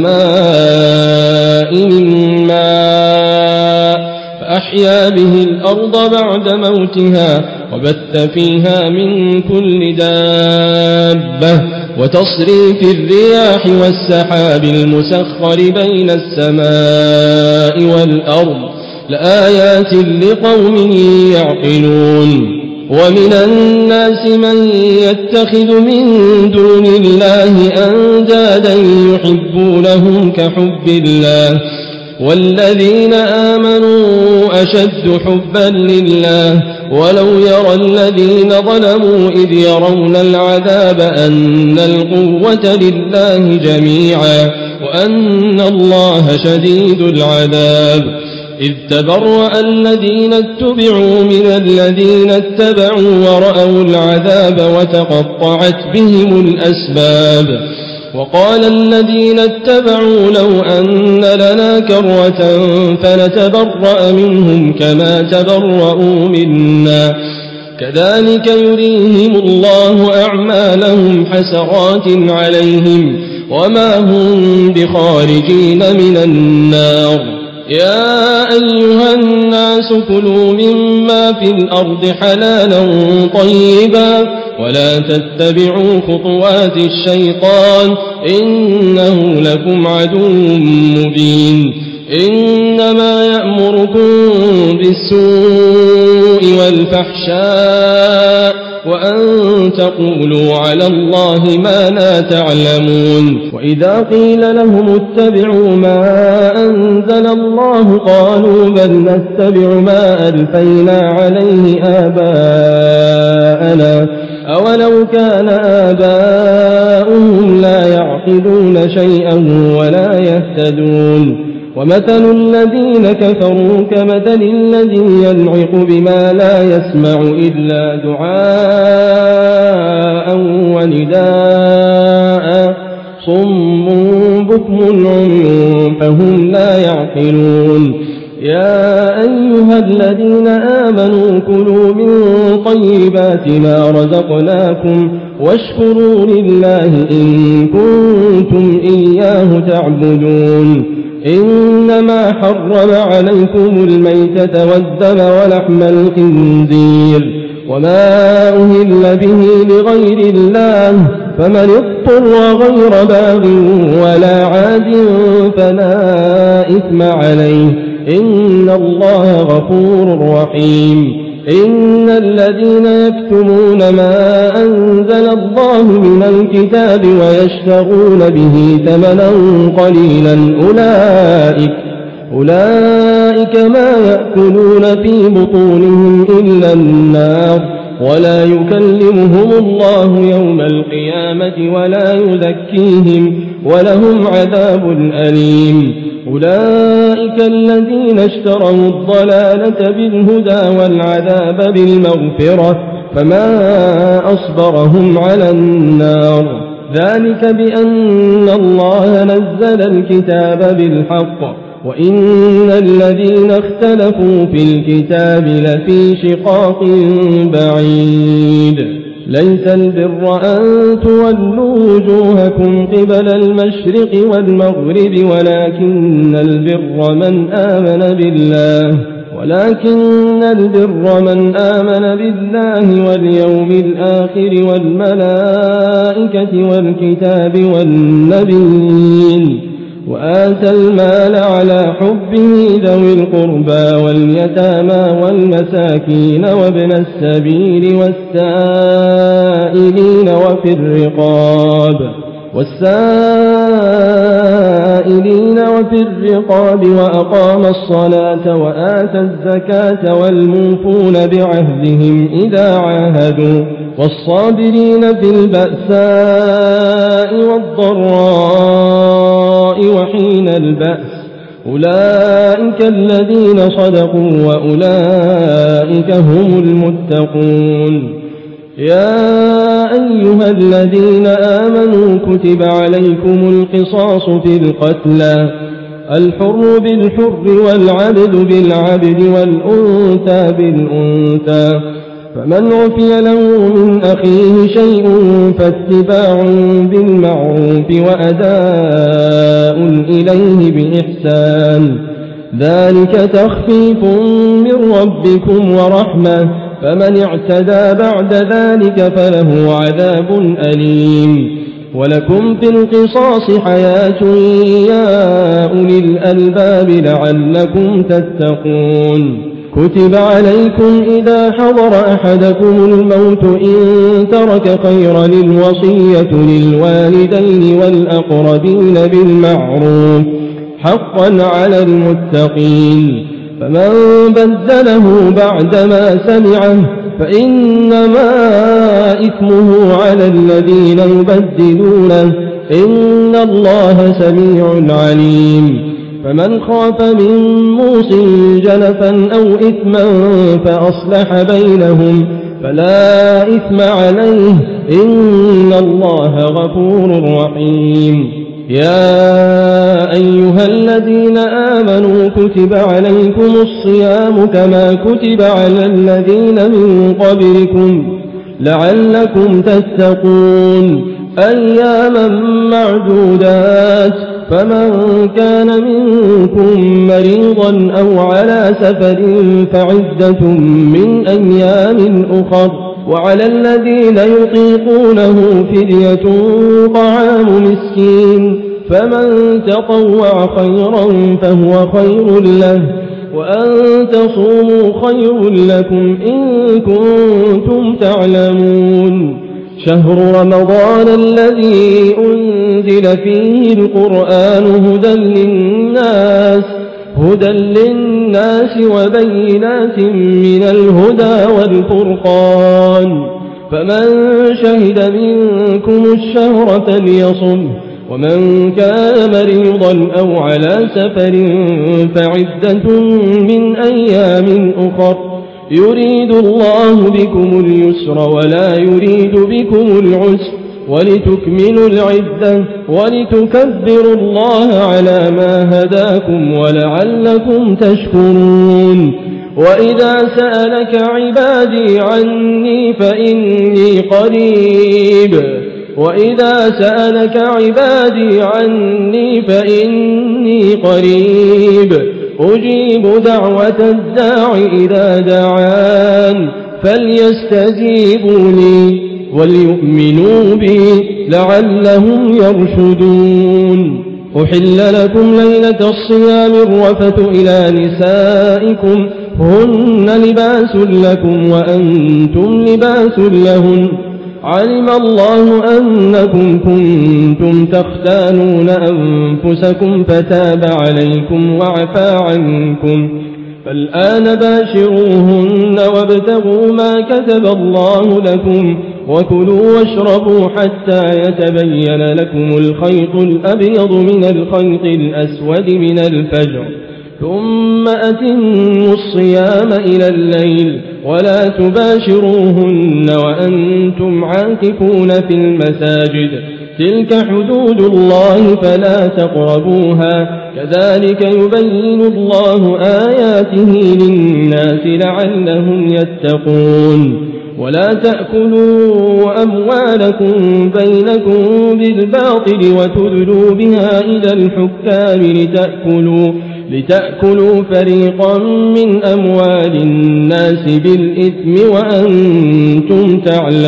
السماء من ماء فأحيا به الأرض بعد موتها وبث فيها من كل دابة وتصريف الرياح والسحاب المسخر بين السماء والأرض لآيات لقوم يعقلون ومن الناس من يتخذ من دون الله أندادا يحبونهم كحب الله والذين آمنوا أشد حبا لله ولو يرى الذين ظلموا إذ يرون العذاب أن القوة لله جميعا وأن الله شديد العذاب إذ تبرأ الذين اتبعوا من الذين اتبعوا ورأوا العذاب وتقطعت بهم الأسباب وقال الذين اتبعوا لو أن لنا كرة فنتبرأ منهم كما تبرؤوا منا كذلك يريهم الله أعمالهم حسرات عليهم وما هم بخارجين من النار يا أيها الناس كلوا مما في الأرض حلالا طيبا ولا تتبعوا خطوات الشيطان إنه لكم عدو مبين إنما يأمركم بالسوء والفحشاء وأن تقولوا على الله ما لا تعلمون وإذا قيل لهم اتبعوا ما أنزل الله قالوا بل نتبع ما ألفينا عليه آباءنا أولو كان آباؤهم لا يعقلون شيئا ولا يهتدون ومثل الذين كفروا كمثل الذي ينعق بما لا يسمع إلا دعاء ونداء صم بكم عمي فهم لا يعقلون يا أيها الذين آمنوا كلوا من طيبات ما رزقناكم واشكروا لله إن كنتم إياه تعبدون إنما حرم عليكم الميتة والدم ولحم الخنزير وما أهل به لغير الله فمن اضطر غير باغ ولا عاد فلا إثم عليه إن الله غفور رحيم إن الذين يكتمون ما أنزل الله من الكتاب ويشترون به ثمنا قليلا أولئك, أولئك ما يأكلون في بطونهم إلا النار ولا يكلمهم الله يوم القيامة ولا يزكيهم ولهم عذاب أليم أولئك الذين اشتروا الضلالة بالهدى والعذاب بالمغفرة فما أصبرهم على النار ذلك بأن الله نزل الكتاب بالحق وإن الذين اختلفوا في الكتاب لفي شقاق بعيد ليس البر أن تولوا وجوهكم قبل المشرق والمغرب ولكن البر من آمن بالله ولكن البر من آمن بالله واليوم الآخر والملائكة والكتاب والنبيين وآتى المال على حبه ذوي القربى واليتامى والمساكين وابن السبيل والسائلين وفي الرقاب والسائلين وفي الرقاب وأقام الصلاة وآتى الزكاة والموفون بعهدهم إذا عاهدوا والصابرين في البأساء والضراء وحين البأس أولئك الذين صدقوا وأولئك هم المتقون. يا أيها الذين آمنوا كتب عليكم القصاص في القتلى الحر بالحر والعبد بالعبد والأنثى بالأنثى فمن عفي له من أخيه شيء فاتباع بالمعروف وأداء إليه بإحسان ذلك تخفيف من ربكم ورحمة فمن اعتدى بعد ذلك فله عذاب أليم. ولكم في القصاص حياة يا أولي الألباب لعلكم تتقون. كتب عليكم إذا حضر أحدكم الموت إن ترك خيرا الوصية للوالدين والأقربين بالمعروف حقا على المتقين. فمن بدله بعدما سمعه فإنما إثمه على الذين يبدلونه إن الله سميع عليم. فمن خاف من موص جنفا أو إثما فأصلح بينهم فلا إثم عليه إن الله غفور رحيم. يا أيها الذين آمنوا كتب عليكم الصيام كما كتب على الذين من قبلكم لعلكم تتقون أياما معدودات فمن كان منكم مريضا أو على سفر فعدة من أيام أخر وعلى الذين يطيقونه فدية طعام مسكين فمن تطوع خيرا فهو خير له وأن تصوموا خير لكم إن كنتم تعلمون. شهر رمضان الذي أنزل فيه القرآن هدى للناس هدى للناس وبينات من الهدى والفرقان فمن شهد منكم الشهر فليصم ومن كان مريضا أو على سفر فعدة من أيام أخر يريد الله بكم اليسر ولا يريد بكم العسر ولتكملوا العدة ولتكبروا الله على ما هداكم ولعلكم تشكرون. وإذا سألك عبادي عني فإني قريب وإذا سألك عبادي عني فإني قريب أجيب دعوة الداع إذا دعان فليستجيبوا لي وليؤمنوا بي لعلهم يرشدون. أحل لكم ليلة الصيام الرفث إلى نسائكم هن لباس لكم وأنتم لباس لهن علم الله أنكم كنتم تختانون أنفسكم فتاب عليكم وعفى عنكم فالآن باشروهن وابتغوا ما كتب الله لكم وكلوا واشربوا حتى يتبين لكم الخيط الأبيض من الخيط الأسود من الفجر ثم أتموا الصيام إلى الليل ولا تباشروهن وأنتم عاكفون في المساجد تلك حدود الله فلا تقربوها كذلك يبين الله آياته للناس لعلهم يتقون. ولا تأكلوا أموالكم بينكم بالباطل وتدلوا بها إلى الحكام لتأكلوا لتأكلوا فريقا من أموال الناس بالإثم وأنتم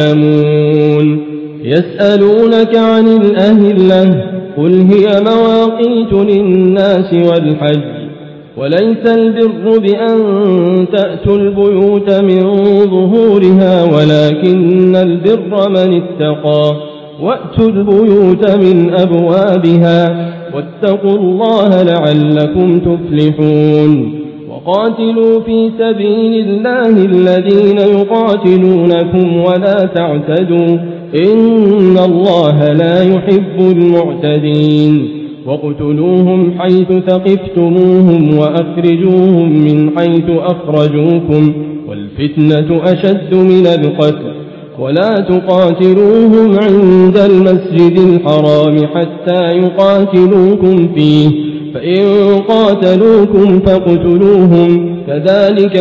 تعلمون. يسألونك عن الأهلة قل هي مواقيت للناس والحج وليس البر بأن تأتوا البيوت من ظهورها ولكن البر من اتقى وأتوا البيوت من أبوابها واتقوا الله لعلكم تفلحون. وقاتلوا في سبيل الله الذين يقاتلونكم ولا تعتدوا إن الله لا يحب المعتدين. واقتلوهم حيث ثقفتموهم وأخرجوهم من حيث أخرجوكم والفتنة أشد من القتل ولا تقاتلوهم عند المسجد الحرام حتى يقاتلوكم فيه فإن قاتلوكم فاقتلوهم كذلك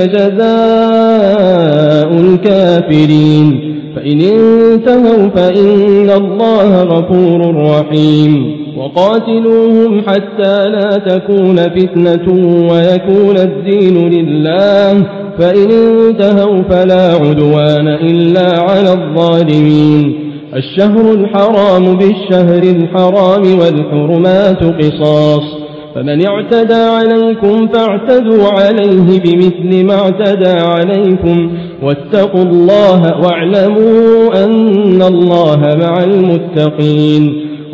جزاء الكافرين فإن انتهوا فإن الله غفور رحيم وقاتلوهم حتى لا تكون فتنة ويكون الدين لله فإن انتهوا فلا عدوان إلا على الظالمين الشهر الحرام بالشهر الحرام والحرمات قصاص فمن اعتدى عليكم فاعتدوا عليه بمثل ما اعتدى عليكم واتقوا الله واعلموا أن الله مع المتقين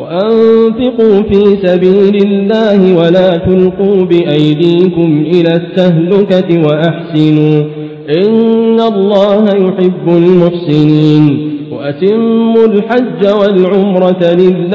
وأنفقوا في سبيل الله ولا تلقوا بأيديكم إلى التهلكة وأحسنوا إن الله يحب المحسنين وأتموا الحج والعمرة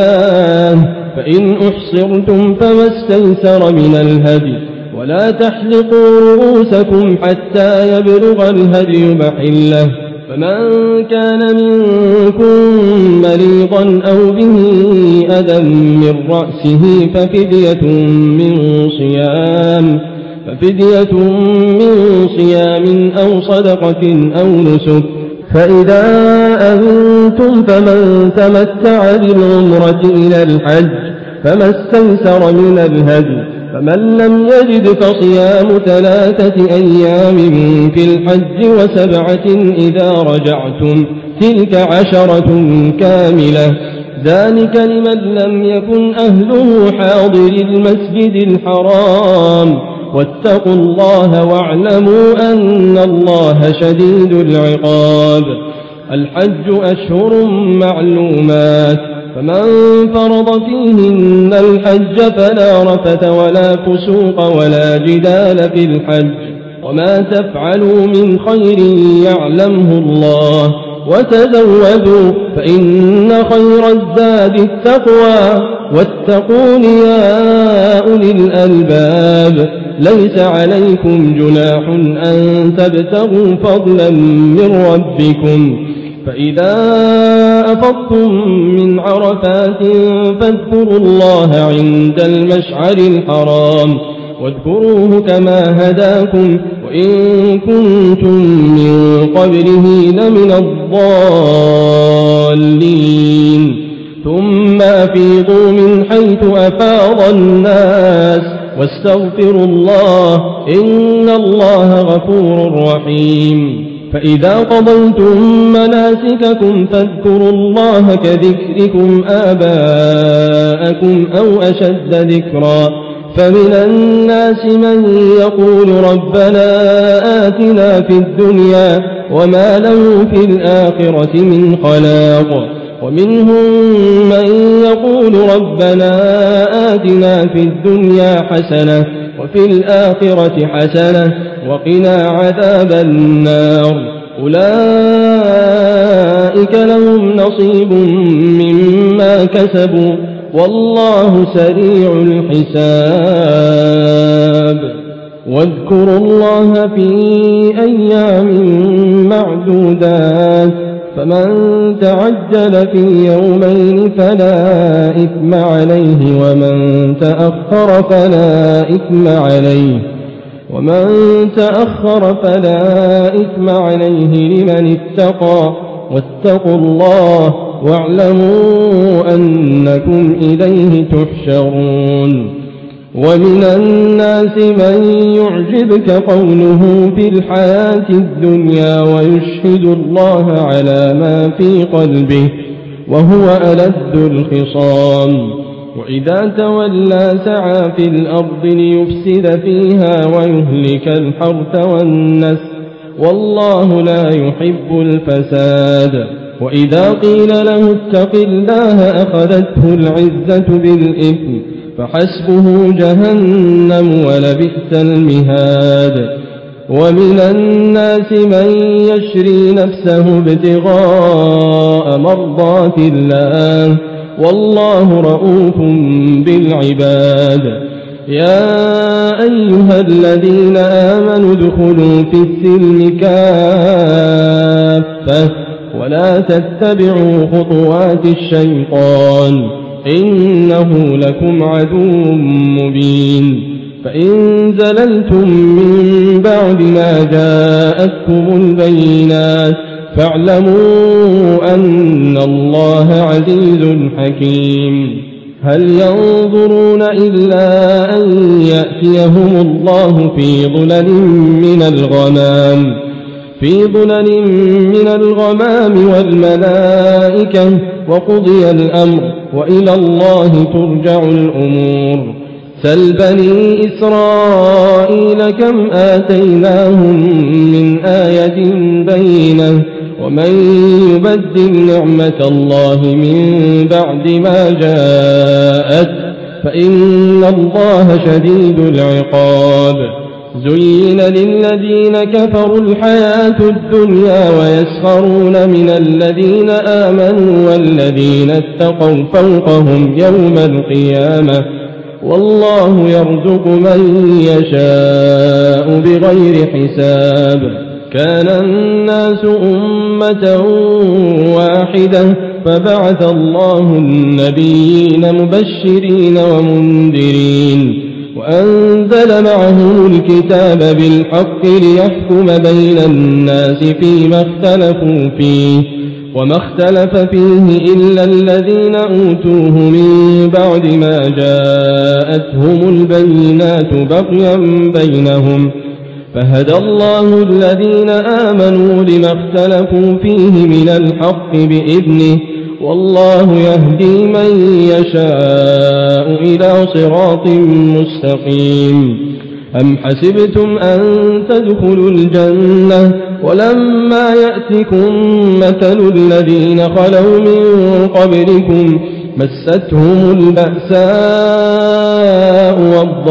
لله فإن أحصرتم فما استيسر من الهدي ولا تحلقوا رؤوسكم حتى يبلغ الهدي محله فمن كان منكم مريضا أو به أذى من رأسه ففدية من صيام ففدية من صيام أو صدقة أو نسك فإذا أمنتم فمن تمتع بالعمرة إلى الحج فما استيسر من الهدي فمن لم يجد فصيام ثلاثة أيام في الحج وسبعة إذا رجعتم تلك عشرة كاملة ذلك لمن لم يكن أهله حاضر المسجد الحرام واتقوا الله واعلموا أن الله شديد العقاب الحج أشهر معلومات فمن فرض فيهن الحج فلا رفث ولا فسوق ولا جدال في الحج وما تفعلوا من خير يعلمه الله وتزودوا فإن خير الزاد التقوى واتقون يا أولي الألباب ليس عليكم جناح أن تبتغوا فضلا من ربكم فإذا أفضتم من عرفات فاذكروا الله عند المشعر الحرام واذكروه كما هداكم وإن كنتم من قبله لمن الضالين ثم أفيضوا من حيث أفاض الناس واستغفروا الله إن الله غفور رحيم فإذا قضيتم مناسككم فاذكروا الله كذكركم آباءكم أو أشد ذكرا فمن الناس من يقول ربنا آتنا في الدنيا وما له في الآخرة من خلاق ومنهم من يقول ربنا آتنا في الدنيا حسنة وفي الآخرة حسنة وقنا عذاب النار أولئك لهم نصيب مما كسبوا والله سريع الحساب واذكروا الله في أيام معدودات فمن تعجل في يومين فلا إثم عليه ومن تأخر فلا إثم عليه ومن تأخر فلا إثم عليه لمن اتقى واتقوا الله واعلموا أنكم إليه تحشرون ومن الناس من يعجبك قوله في الحياة الدنيا ويشهد الله على ما في قلبه وهو ألد الخصام وإذا تولى سعى في الأرض ليفسد فيها ويهلك الحرث والنسل والله لا يحب الفساد وإذا قيل له اتق الله أخذته العزة بالإثم فحسبه جهنم ولبئس المهاد ومن الناس من يشري نفسه ابتغاء مرضات الله والله رؤوف بالعباد. يا أيها الذين آمنوا ادخلوا في السلم كافة ولا تتبعوا خطوات الشيطان إنه لكم عدو مبين. فإن زللتم من بعد ما جاءتكم البينات فاعلموا أن الله عزيز حكيم. هل ينظرون إلا أن يأتيهم الله في ظلل من الغمام في ظلل من الغمام والملائكة وقضي الأمر وإلى الله ترجع الأمور. سل بني إسرائيل كم آتيناهم من آية بينة ومن يبدل نعمة الله من بعد ما جاءت فإن الله شديد العقاب. زين للذين كفروا الحياة الدنيا ويسخرون من الذين آمنوا والذين اتقوا فوقهم يوم القيامة والله يرزق من يشاء بغير حساب. كان الناس أمة واحدة فبعث الله النبيين مبشرين ومنذرين وأنزل معهم الكتاب بالحق ليحكم بين الناس فيما اختلفوا فيه وما اختلف فيه إلا الذين أوتوه من بعد ما جاءتهم البينات بغيا بينهم فهدى الله الذين آمنوا لما اختلفوا فيه من الحق بإذنه والله يهدي من يشاء إلى صراط مستقيم. أم حسبتم أن تدخلوا الجنة ولما يأتكم مثل الذين خلوا من قبلكم مستهم البأساء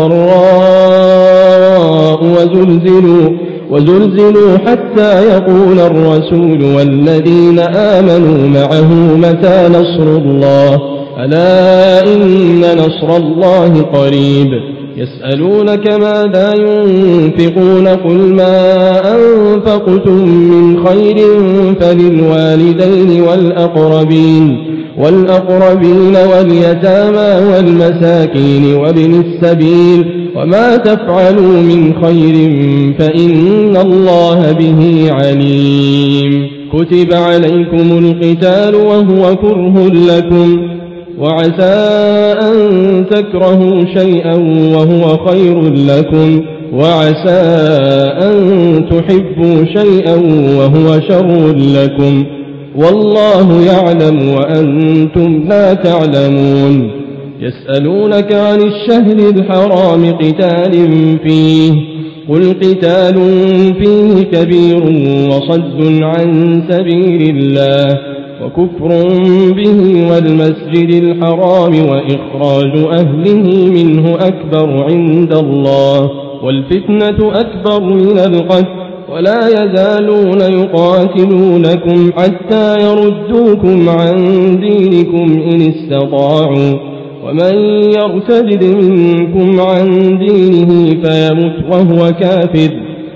والضراء وزلزلوا, وزلزلوا حتى يقول الرسول والذين آمنوا معه متى نصر الله ألا إن نصر الله قريب. يسألونك ماذا ينفقون قل ما أنفقتم من خير فللوالدين والأقربين والأقربين واليتامى والمساكين وابن السبيل وما تفعلوا من خير فإن الله به عليم. كتب عليكم القتال وهو كره لكم وعسى أن تكرهوا شيئا وهو خير لكم وعسى أن تحبوا شيئا وهو شر لكم والله يعلم وأنتم لا تعلمون. يسألونك عن الشهر الحرام قتال فيه قل قتال فيه كبير وصد عن سبيل الله وكفر به والمسجد الحرام وإخراج أهله منه أكبر عند الله والفتنة أكبر من القتل ولا يزالون يقاتلونكم حتى يردوكم عن دينكم إن استطاعوا ومن يرتد منكم عن دينه فيمت وهو كافر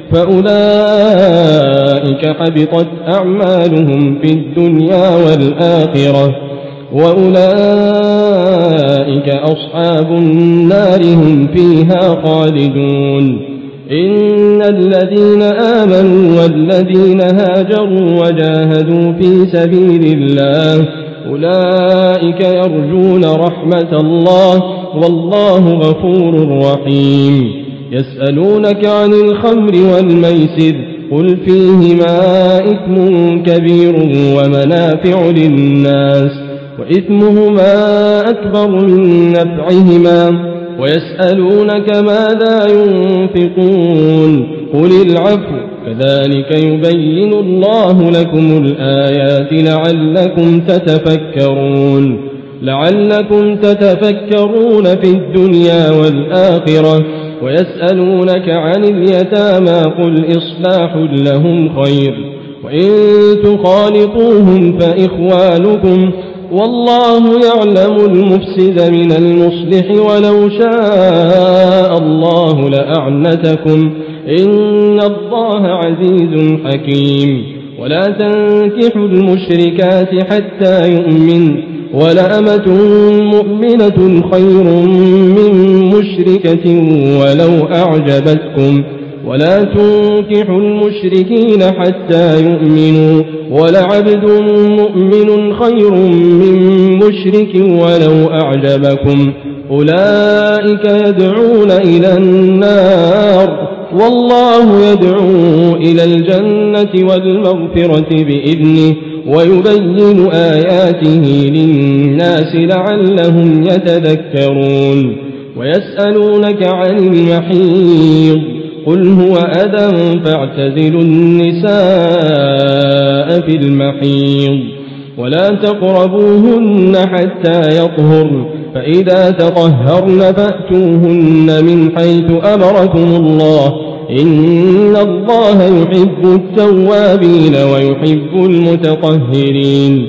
فأولئك حبطت أعمالهم في الدنيا والآخرة وأولئك أصحاب النار هم فيها خالدون. إن الذين آمنوا والذين هاجروا وجاهدوا في سبيل الله أولئك يرجون رحمة الله والله غفور رحيم. يسألونك عن الخمر والميسر قل فيهما إثم كبير ومنافع للناس وإثمهما أكبر من نفعهما ويسألونك ماذا ينفقون قل العفو كذلك يبين الله لكم الآيات لعلكم تتفكرون لعلكم تتفكرون في الدنيا والآخرة. ويسألونك عن اليتامى قل إصلاح لهم خير وإن تخالطوهم فإخوانكم والله يعلم المفسد من المصلح ولو شاء الله لأعنتكم إن الله عزيز حكيم ولا تنكحوا المشركات حتى يؤمن ولأمة مؤمنة خير من مشركة ولو أعجبتكم ولا تنكحوا المشركين حتى يؤمنوا ولعبد مؤمن خير من مشرك ولو أعجبكم أولئك يدعون إلى النار والله يدعو إلى الجنة والمغفرة بإذنه ويبين آياته للناس لعلهم يتذكرون ويسألونك عن المحيض قل هو أذى فاعتزلوا النساء في المحيض ولا تقربوهن حتى يطهرن فإذا تطهرن فأتوهن من حيث أمركم الله إن الله يحب التوابين ويحب المتطهرين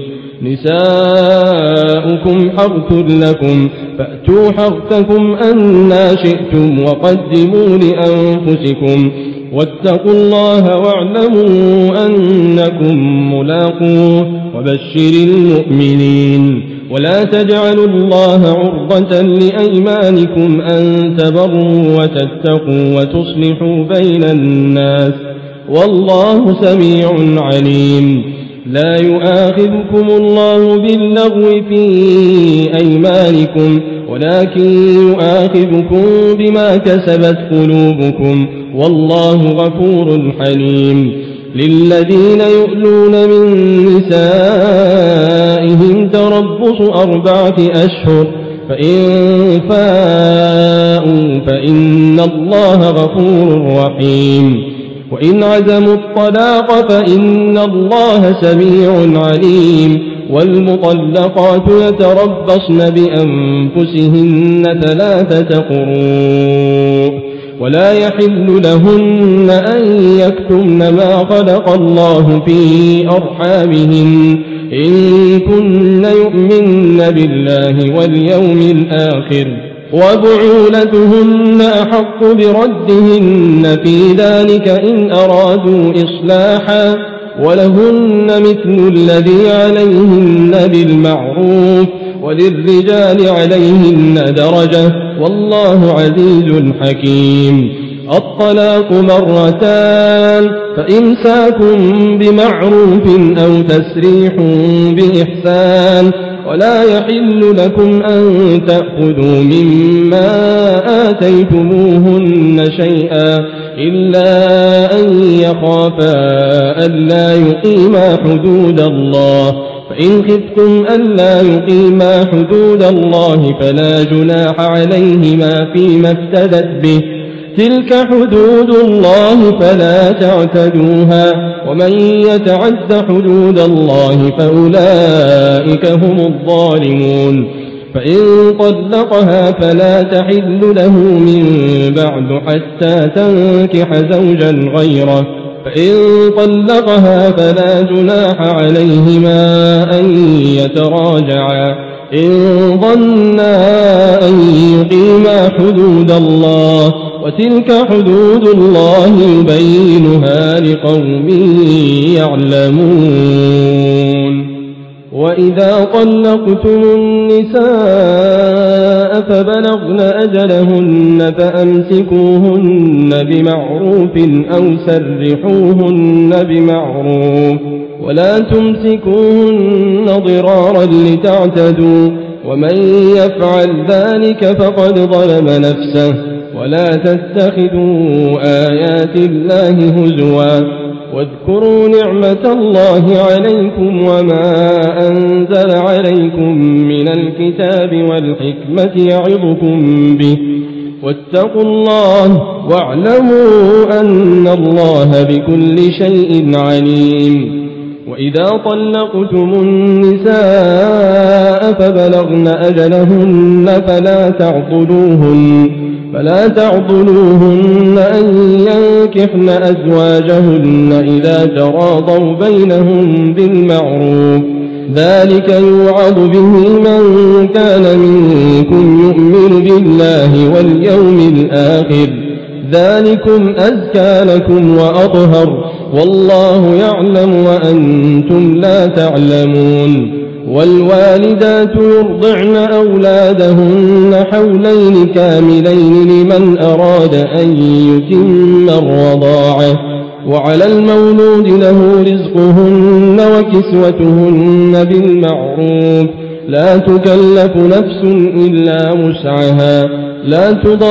نساؤكم حرث لكم فأتوا حرثكم أنى شئتم وقدموا لأنفسكم واتقوا الله واعلموا أنكم ملاقوه وبشر المؤمنين ولا تجعلوا الله عرضة لأيمانكم أن تبروا وتتقوا وتصلحوا بين الناس والله سميع عليم لا يؤاخذكم الله باللغو في أيمانكم ولكن يؤاخذكم بما كسبت قلوبكم والله غفور حليم للذين يؤلون من نسائهم تربص أربعة أشهر فإن فاءوا فإن الله غفور رحيم وإن عزموا الطلاق فإن الله سميع عليم والمطلقات يتربصن بأنفسهن ثلاثة قروء ولا يحل لهن أن يكتمن ما خلق الله في أرحامهن إن كن يؤمن بالله واليوم الآخر وبعولتهن أحق بردهن في ذلك إن أرادوا إصلاحا ولهن مثل الذي عليهن بالمعروف وللرجال عليهن درجة والله عزيز حكيم الطلاق مرتان فإمساك بمعروف أو تسريح بإحسان ولا يحل لكم أن تأخذوا مما آتيتموهن شيئا إلا أن يخافا ألا يقيما حدود الله فإن خفتم ألا يقيما حدود الله فلا جناح عليهما فيما افتدت به تلك حدود الله فلا تعتدوها ومن يتعد حدود الله فأولئك هم الظالمون فإن طلقها فلا تحل له من بعد حتى تنكح زوجا غيره فإن طلقها فلا جناح عليهما أن يتراجعا إن ظنا أن يقيما حدود الله وتلك حدود الله يبينها لقوم يعلمون وإذا طلقتم النساء فبلغن أجلهن فأمسكوهن بمعروف أو سرحوهن بمعروف ولا تمسكوهن ضرارا لتعتدوا ومن يفعل ذلك فقد ظلم نفسه ولا تتخذوا آيات الله هزوا واذكروا نعمة الله عليكم وما أنزل عليكم من الكتاب والحكمة يعظكم به واتقوا الله واعلموا أن الله بكل شيء عليم وإذا طلقتم النساء فبلغن أجلهن فلا تعضلوهن فلا تعضلوهن أن ينكحن أزواجهن إذا تراضوا بينهم بالمعروف ذلك يوعظ به من كان منكم يؤمن بالله واليوم الآخر ذلكم أزكى لكم وأطهر والله يعلم وأنتم لا تعلمون والوالدات يرضعن أولادهن حولين كاملين لمن أراد أن يتم الرضاعة وعلى المولود له رزقهن وكسوتهن بالمعروف لا تكلف نفس إلا وسعها لا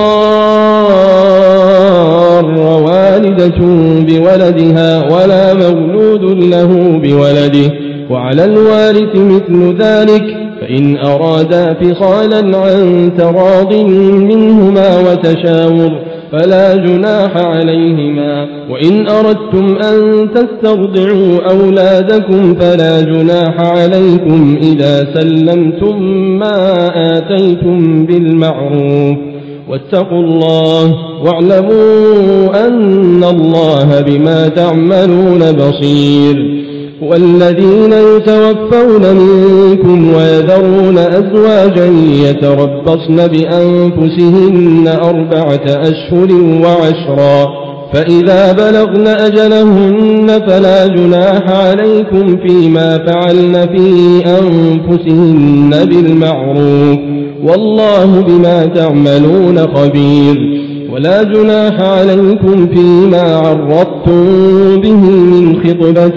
تضار والدة بولدها ولا مولود له بولده وعلى الوارث مثل ذلك فإن أرادا فصالا عن تراض منهما وتشاور فلا جناح عليهما وإن أردتم أن تسترضعوا أولادكم فلا جناح عليكم إذا سلمتم ما آتيتم بالمعروف واتقوا الله واعلموا أن الله بما تعملون بصير والذين يتوفون منكم ويذرون أزواجا يتربصن بأنفسهن أربعة أشهر وعشرا فإذا بلغن أجلهن فلا جناح عليكم فيما فعلن في أنفسهن بالمعروف والله بما تعملون خبير ولا جناح عليكم فيما عرضتم به من خطبة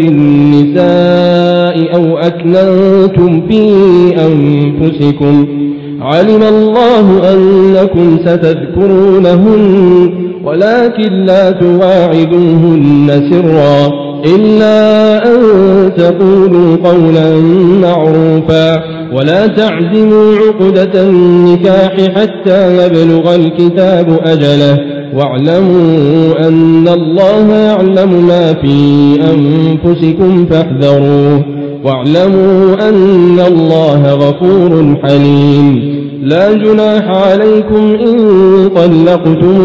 النساء أو أكننتم في أنفسكم علم الله أنكم ستذكرونهن ولكن لا تواعدوهن سرا إلا أن تقولوا قولا معروفا ولا تعزموا عقدة النكاح حتى يبلغ الكتاب أجله واعلموا أن الله يعلم ما في أنفسكم فاحذروه واعلموا أن الله غفور حليم لا جناح عليكم إن طلقتم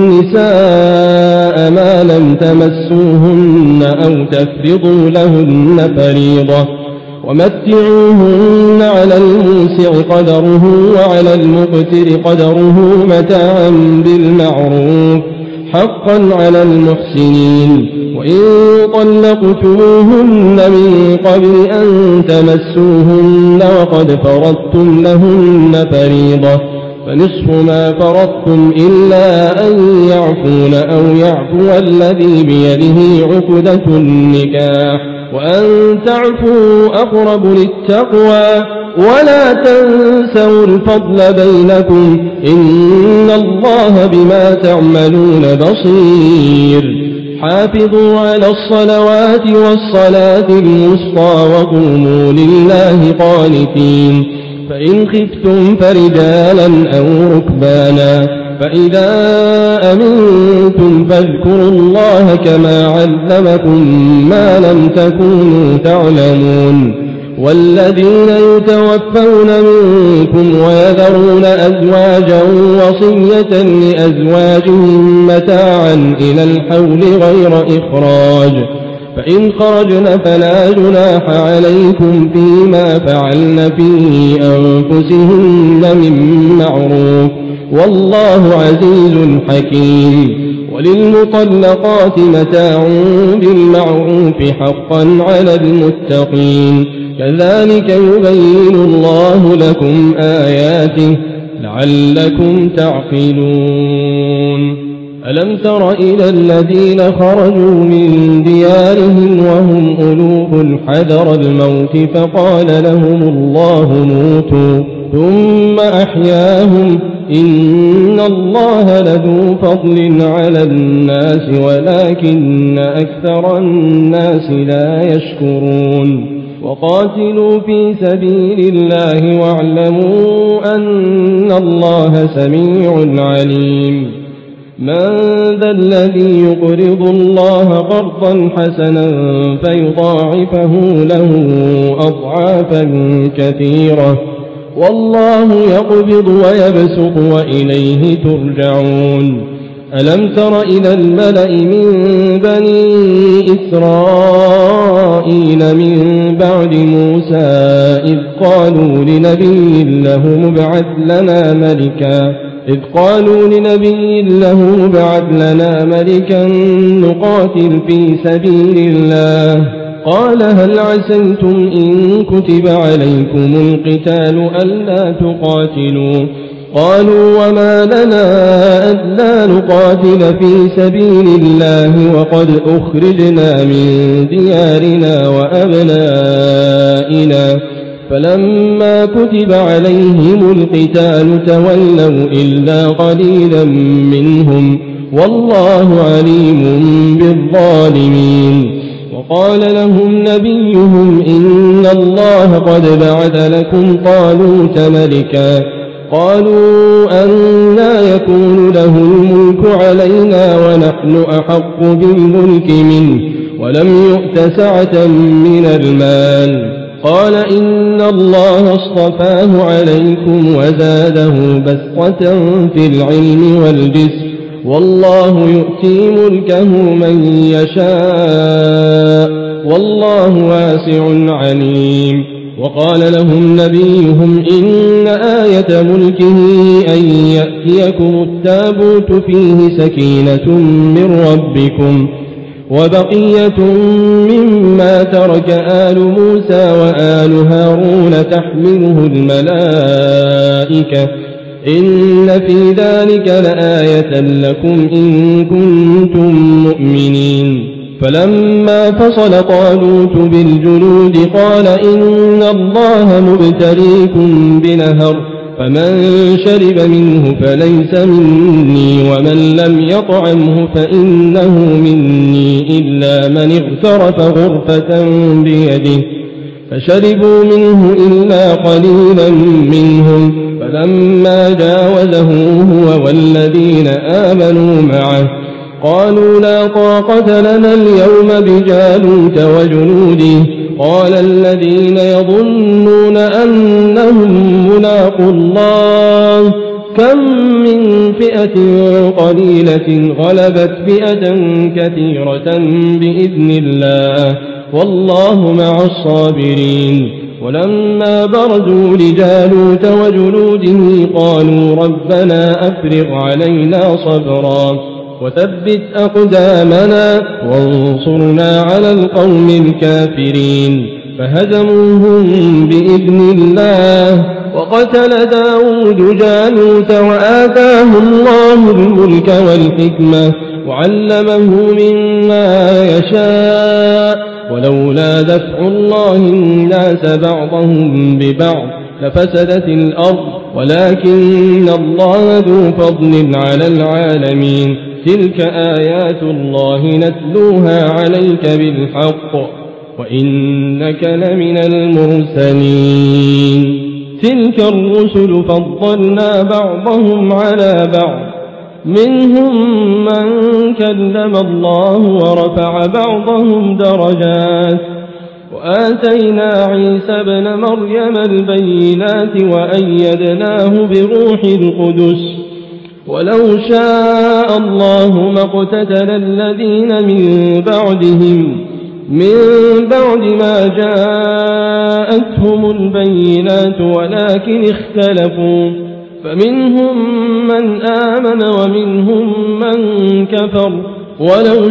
النساء ما لم تمسوهن أو تفرضوا لهن فريضة ومتعوهن على الموسع قدره وعلى المقتر قدره متاعا بالمعروف حقا على المحسنين وإن طلقتموهن من قبل أن تمسوهن وقد فرضتم لهن فريضة فنصف ما فرضتم إلا أن يعفون أو يعفو الذي بيده عقدة النكاح وأن تعفوا أقرب للتقوى ولا تنسوا الفضل بينكم إن الله بما تعملون بصير حافظوا على الصلوات والصلاة الوسطى وقوموا لله قانتين فإن خفتم فرجالا أو ركبانا فإذا أمنتم فاذكروا الله كما علمكم ما لم تكونوا تعلمون والذين يتوفون منكم ويذرون أزواجا وصية لأزواجهم متاعا إلى الحول غير إخراج فإن خرجن فلا جناح عليكم فيما فعلن في أنفسهن من معروف والله عزيز حكيم وللمطلقات متاع بالمعروف حقا على المتقين كذلك يبين الله لكم آياته لعلكم تعقلون ألم تر إلى الذين خرجوا من ديارهم وهم ألوف حذر الموت فقال لهم الله موتوا ثم أحياهم إن الله لذو فضل على الناس ولكن أكثر الناس لا يشكرون وقاتلوا في سبيل الله واعلموا أن الله سميع عليم من ذا الذي يقرض الله قرضا حسنا فيضاعفه له أضعافا كثيرة والله يقبض ويبسط وإليه ترجعون ألم تر إلى الملأ من بني إسرائيل من بعد موسى إذ قالوا لنبي له مبعث لنا ملكا إذ قالوا لنبي له مبعث لنا ملكا نقاتل في سبيل الله قال هل عسيتم إن كتب عليكم القتال ألا تقاتلوا قالوا وما لنا ألا نقاتل في سبيل الله وقد أخرجنا من ديارنا وأبنائنا فلما كتب عليهم القتال تولوا إلا قليلا منهم والله عليم بالظالمين وقال لهم نبيهم إن الله قد بعث لكم طالوت ملكا قالوا أنى يكون له الملك علينا ونحن أحق بالملك منه ولم يؤت سعة من المال قال إن الله اصطفاه عليكم وزاده بسطة في العلم والجسم والله يؤتي ملكه من يشاء والله واسع عليم وقال لهم نبيهم إن آية ملكه أن يأتيكم التابوت فيه سكينة من ربكم وبقية مما ترك آل موسى وآل هارون تحمله الملائكة إن في ذلك لآية لكم إن كنتم مؤمنين فلما فصل طالوت بالجنود قال إن الله مبتليكم بنهر فمن شرب منه فليس مني ومن لم يطعمه فإنه مني إلا من اغترف غرفة بيده فشربوا منه إلا قليلا منهم فلما جاوزه هو والذين آمنوا معه قالوا لا طاقة لنا اليوم بجالوت وجنوده قال الذين يظنون أنهم ملاقوا الله كم من فئة قليلة غلبت فئة كثيرة بإذن الله والله مع الصابرين ولما برزوا لجالوت وجنوده قالوا ربنا أفرغ علينا صبرا وثبت أقدامنا وانصرنا على القوم الكافرين فهزموهم بإذن الله وقتل داود جالوت وآتاه الله الملك والحكمة وعلمه مما يشاء ولولا دفع الله الناس بعضهم ببعض لفسدت الأرض ولكن الله ذو فضل على العالمين تلك آيات الله نتلوها عليك بالحق وإنك لمن المرسلين تلك الرسل فضلنا بعضهم على بعض منهم من كلم الله ورفع بعضهم درجات وآتينا عيسى ابن مريم البينات وأيدناه بروح القدس ولو شاء الله ما اقتتل الذين من بعدهم من بعد ما جاءتهم البينات ولكن اختلفوا فمنهم من آمن ومنهم من كفر ولو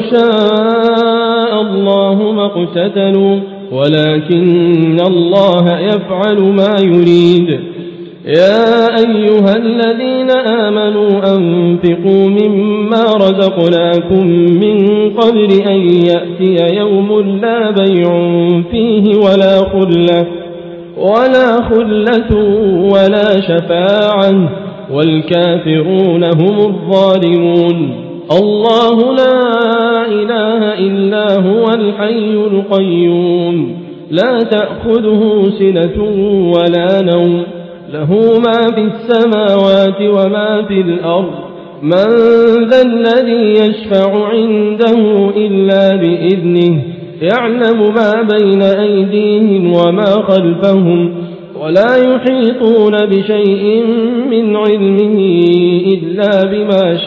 شاء الله ما اقتتلوا ولكن الله يفعل ما يريد يا أيها الذين آمنوا أنفقوا مما رزقناكم من قبل أن يأتي يوم لا بيع فيه ولا خلة ولا خلة ولا شفاعة والكافرون هم الظالمون الله لا إله إلا هو الحي القيوم لا تأخذه سنة ولا نوم له ما في السماوات وما في الأرض من ذا الذي يشفع عنده إلا بإذنه يعلم ما بين أيديهم وما خلفهم ولا يحيطون بشيء من علمه إلا بما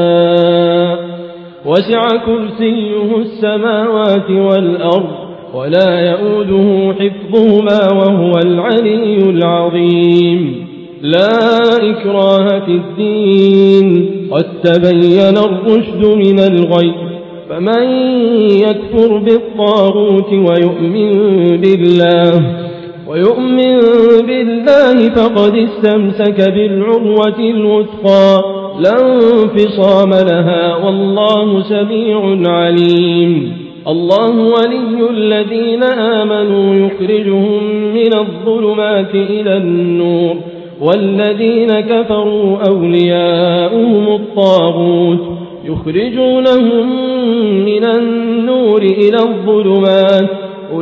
شاء وسع كرسيه السماوات والأرض ولا يؤوده حفظهما وهو العلي العظيم لا إكراه في الدين قد تبين الرشد من الغي فمن يكفر بالطاغوت ويؤمن بالله ويؤمن بالله فقد استمسك بالعروة الوثقى لا انفصام لها والله سميع عليم الله ولي الذين آمنوا يخرجهم من الظلمات إلى النور والذين كفروا أولياؤهم الطاغوت يخرجونهم من النور إلى الظلمات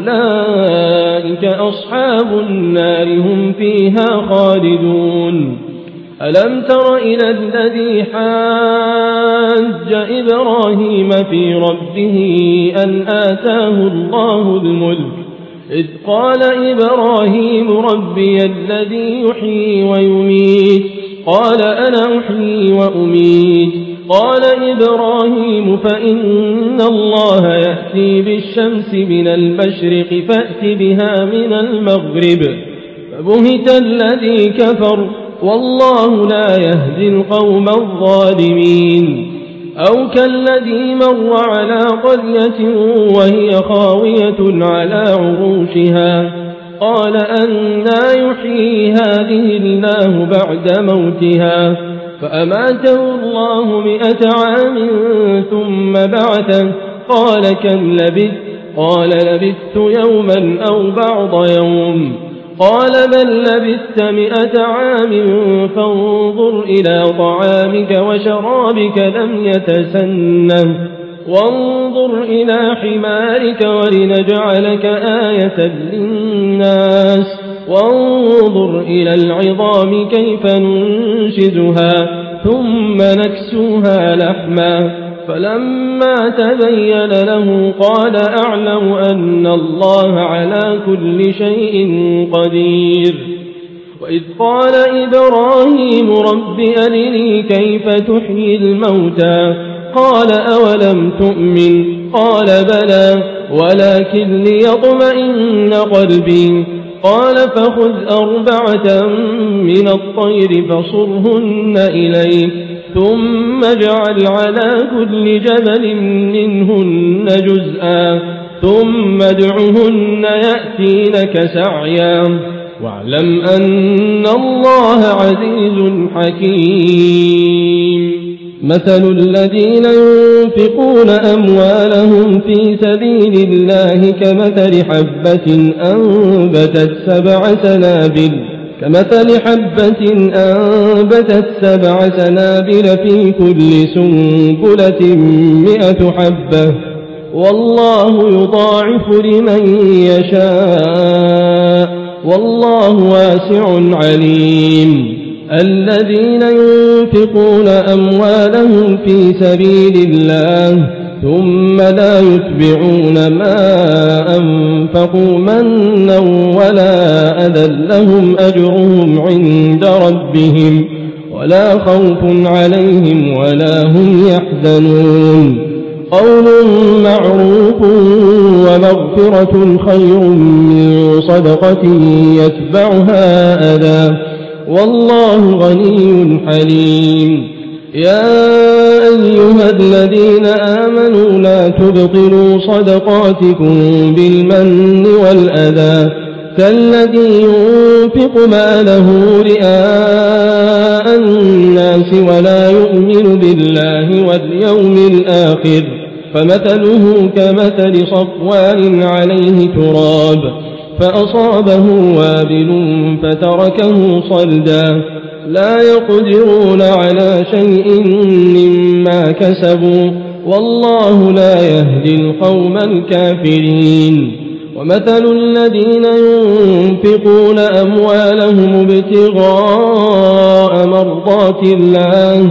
أولئك أصحاب النار هم فيها خالدون ألم تر إلى الذي حاج إبراهيم في ربه أن آتاه الله الملك إذ قال إبراهيم ربي الذي يحيي ويميت قال أنا أحيي وأميت قال إبراهيم فإن الله يأتي بالشمس من المشرق فأت بها من المغرب فبهت الذي كفر والله لا يهدي القوم الظالمين أو كالذي مر على قرية وهي خاوية على عروشها قال أنى يحيي هذه الله بعد موتها فأماته الله مئة عام ثم بعثه قال كم لبثت قال لبثت يوما أو بعض يوم قال بل لبثت مئة عام فانظر إلى طعامك وشرابك لم يتسنه وانظر إلى حمارك ولنجعلك آية للناس وانظر إلى العظام كيف ننشزها ثم نكسوها لحما فلما تبين له قال أعلم أن الله على كل شيء قدير وإذ قال إبراهيم رب أرني كيف تحيي الموتى قال أولم تؤمن قال بلى ولكن ليطمئن قلبي قال فخذ أربعة من الطير فصرهن إليك ثم اجعل على كل جبل منهن جزءا ثم ادعهن يأتينك سعيا واعلم أن الله عزيز حكيم مثل الذين ينفقون أموالهم في سبيل الله كمثل حبة أنبتت سبع سنابل كمثل حبة أنبتت سبع سنابل في كل سنبلة مئة حبة والله يضاعف لمن يشاء والله واسع عليم الذين ينفقون أموالهم في سبيل الله ثم لا يتبعون ما أنفقوا منا ولا أذى لهم أجرهم عند ربهم ولا خوف عليهم ولا هم يحزنون قول معروف ومغفرة خير من صدقة يتبعها أذى والله غني حليم يا أيها الذين آمنوا لا تبطلوا صدقاتكم بالمن والأذى كالذي ينفق ماله رئاء الناس ولا يؤمن بالله واليوم الآخر فمثله كمثل صفوان عليه تراب فأصابه وابل فتركه صلدا لا يقدرون على شيء مما كسبوا والله لا يهدي القوم الكافرين ومثل الذين ينفقون أموالهم ابتغاء مرضات الله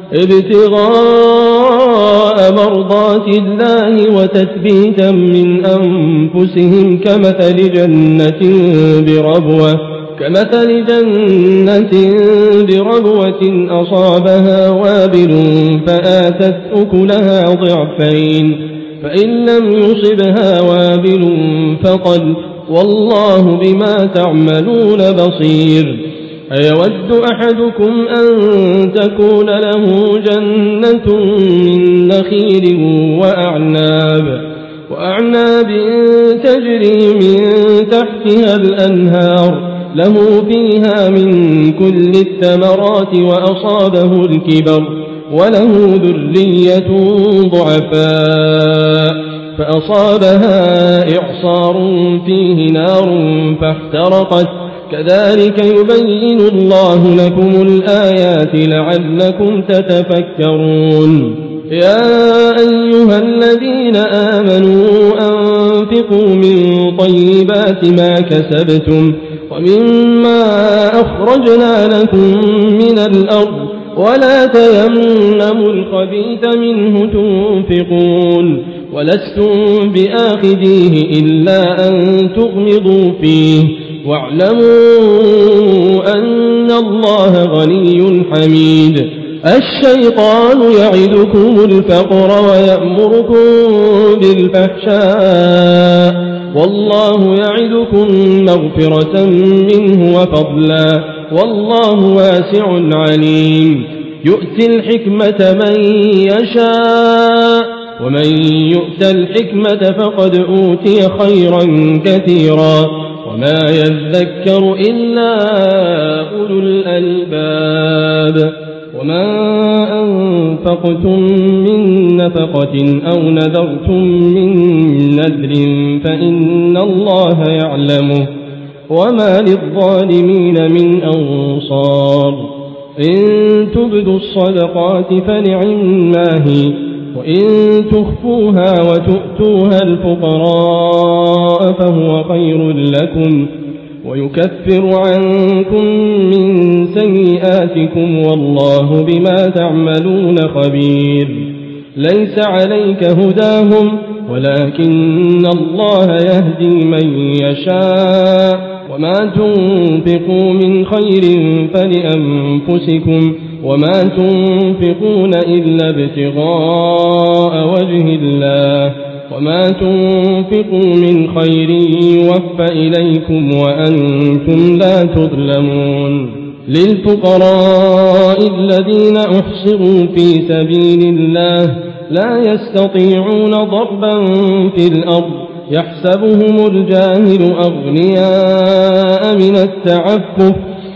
ابتغاء مرضات الله وتثبيتا من أنفسهم كمثل جنة بربوة كمثل جنة بربوة أصابها وابل فآتت أكلها ضعفين فإن لم يصبها وابل فقل والله بما تعملون بصير أيود أحدكم أن تكون له جنة من نخيل وأعناب وأعناب تجري من تحتها الأنهار له فيها من كل الثمرات وأصابه الكبر وله ذرية ضعفاء فأصابها إعصار فيه نار فاحترقت كذلك يبين الله لكم الآيات لعلكم تتفكرون يا أيها الذين آمنوا أنفقوا من طيبات ما كسبتم ومما أخرجنا لكم من الأرض ولا تيمموا الخبيث منه تنفقون ولستم بآخذيه إلا أن تغمضوا فيه واعلموا أن الله غني حميد الشيطان يعدكم الفقر ويأمركم بالفحشاء والله يعدكم مغفرة منه وفضلا والله واسع عليم يؤتي الحكمة من يشاء ومن يؤت الحكمة فقد أوتي خيرا كثيرا وما يذكر إلا أولو الألباب وما أنفقتم من نفقة أو نذرتم من نذر فإن الله يعلمه وما للظالمين من أنصار إن تبدوا الصدقات فنعما هي وإن تخفوها وتؤتوها الفقراء فهو خير لكم ويكفر عنكم من سيئاتكم والله بما تعملون خبير ليس عليك هداهم ولكن الله يهدي من يشاء وما تنفقوا من خير فلأنفسكم وما تنفقون إلا ابتغاء وجه الله وما تنفقوا من خير يوفى إليكم وأنتم لا تظلمون للفقراء الذين أحصروا في سبيل الله لا يستطيعون ضربا في الأرض يحسبهم الجاهل أغنياء من التعفف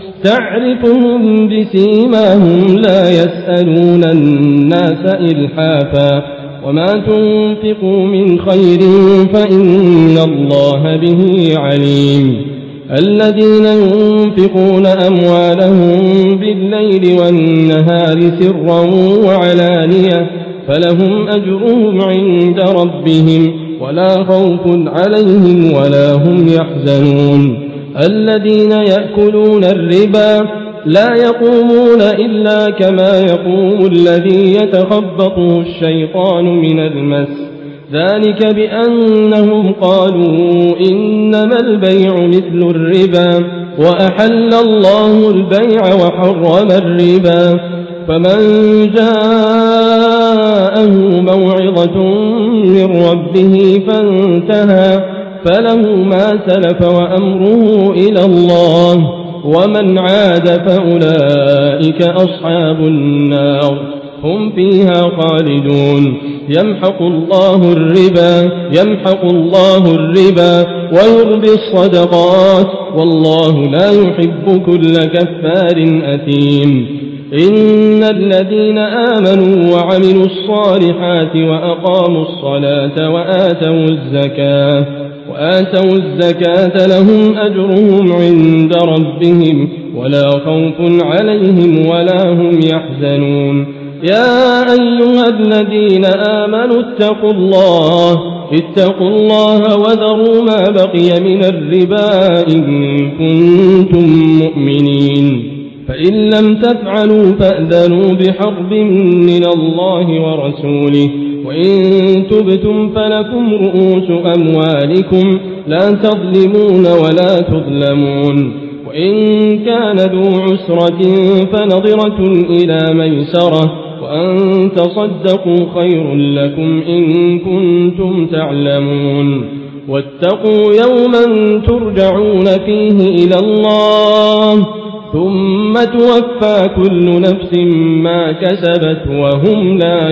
تعرفهم بسيماهم لا يسألون الناس إلحافا وما تنفقوا من خير فإن الله به عليم الذين ينفقون أموالهم بالليل والنهار سرا وعلانية فلهم أجرهم عند ربهم ولا خوف عليهم ولا هم يحزنون الذين يأكلون الربا لا يقومون إلا كما يقوم الذي يتخبطه الشيطان من المس ذلك بأنهم قالوا إنما البيع مثل الربا وأحل الله البيع وحرم الربا فمن جاءه موعظة من ربه فانتهى فله ما سلف وأمره إلى الله ومن عاد فأولئك أصحاب النار هم فيها خالدون يمحق الله الربا يمحق الله الربا ويربي الصدقات والله لا يحب كل كفار أثيم إن الذين آمنوا وعملوا الصالحات وأقاموا الصلاة وآتوا الزكاة وآتوا الزكاة لهم أجرهم عند ربهم ولا خوف عليهم ولا هم يحزنون يا أيها الذين آمنوا اتقوا الله اتقوا الله وذروا ما بقي من الربا إن كنتم مؤمنين فإن لم تفعلوا فأذنوا بحرب من الله ورسوله وإن تبتم فلكم رؤوس أموالكم لا تظلمون ولا تظلمون وإن كان ذو عسرة فنظرة إلى ميسرة وأن تصدقوا خير لكم إن كنتم تعلمون واتقوا يوما ترجعون فيه إلى الله ثم توفى كل نفس ما كسبت وهم لا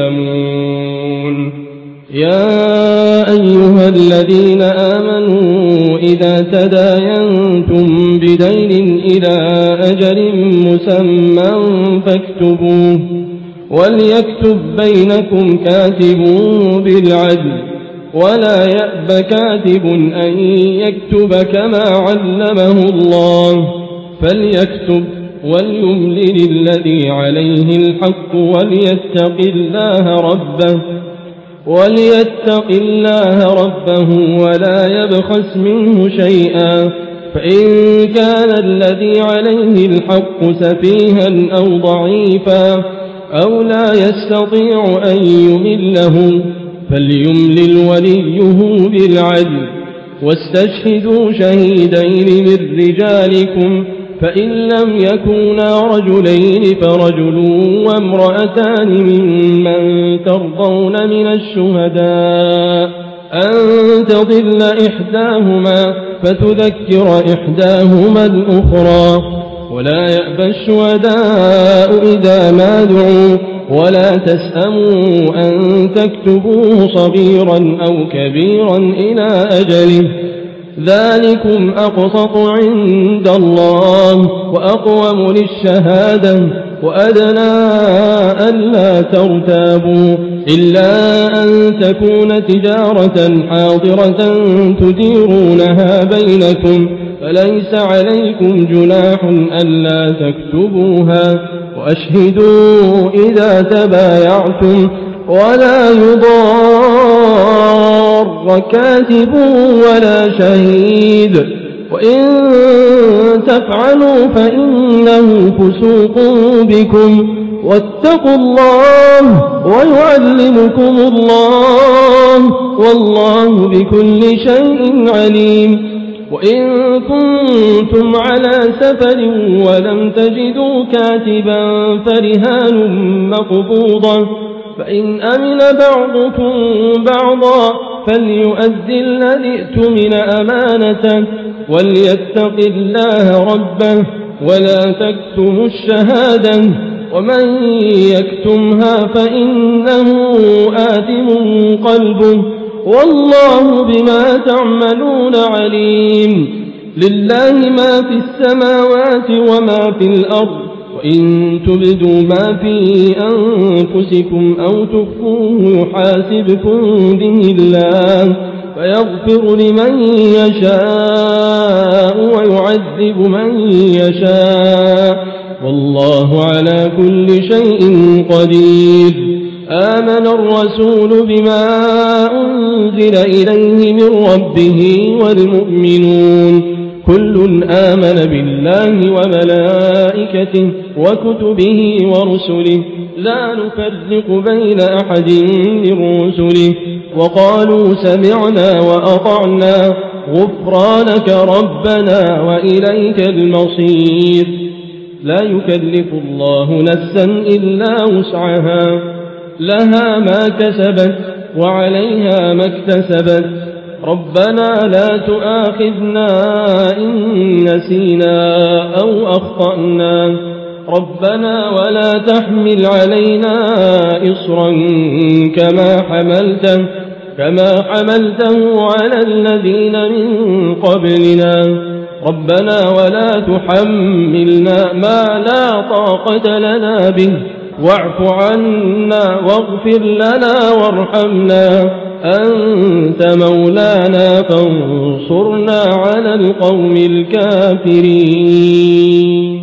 يظلمون يا أيها الذين آمنوا إذا تداينتم بدين إلى أجل مسمى فاكتبوه وليكتب بينكم كاتب بالعدل ولا يأب كاتب أن يكتب كما علمه الله فليكتب وليملل الذي عليه الحق وليتق الله ربه وليتق الله ربه ولا يبخس منه شيئا فإن كان الذي عليه الحق سفيها أو ضعيفا أو لا يستطيع أن يمله فليملل وليه بالعدل واستشهدوا شهيدين من رجالكم فإن لم يكونا رجلين فرجل وامرأتان ممن ترضون من الشهداء أن تضل إحداهما فتذكر إحداهما الأخرى ولا يأبى الشهداء إذا ما دعوا ولا تسأموا أن تكتبوه صغيرا أو كبيرا إلى أجله ذلكم أقسط عند الله وأقوم للشهادة وأدنى ألا ترتابوا إلا أن تكون تجارة حاضرة تديرونها بينكم فليس عليكم جناح ألا تكتبوها وأشهدوا إذا تبايعتم ولا يضار كاتب ولا شهيد وإن تفعلوا فإنه فسوق بكم واتقوا الله ويعلمكم الله والله بكل شيء عليم وإن كنتم على سفر ولم تجدوا كاتبا فرهان مقبوضة فإن أمن بعضكم بعضا فليؤدي الذي ائتمن أمانته وليتق الله ربه ولا تكتموا الشهادة ومن يكتمها فإنه آثم قلبه والله بما تعملون عليم لله ما في السماوات وما في الأرض وإن تبدوا ما في أنفسكم أو تخفوه يحاسبكم به الله فيغفر لمن يشاء ويعذب من يشاء والله على كل شيء قدير آمن الرسول بما أنزل إليه من ربه والمؤمنون كل آمن بالله وملائكته وكتبه ورسله لا نفرق بين أحد من رسله وقالوا سمعنا وأطعنا غفرانك ربنا وإليك المصير لا يكلف الله نفسا إلا وسعها لها ما كسبت وعليها ما اكتسبت ربنا لا تؤاخذنا إن نسينا أو أخطأنا ربنا ولا تحمل علينا إصرا كما حملته كما حملته على الذين من قبلنا ربنا ولا تحملنا ما لا طاقة لنا به واعف عنا واغفر لنا وارحمنا أنت مولانا فانصرنا على القوم الكافرين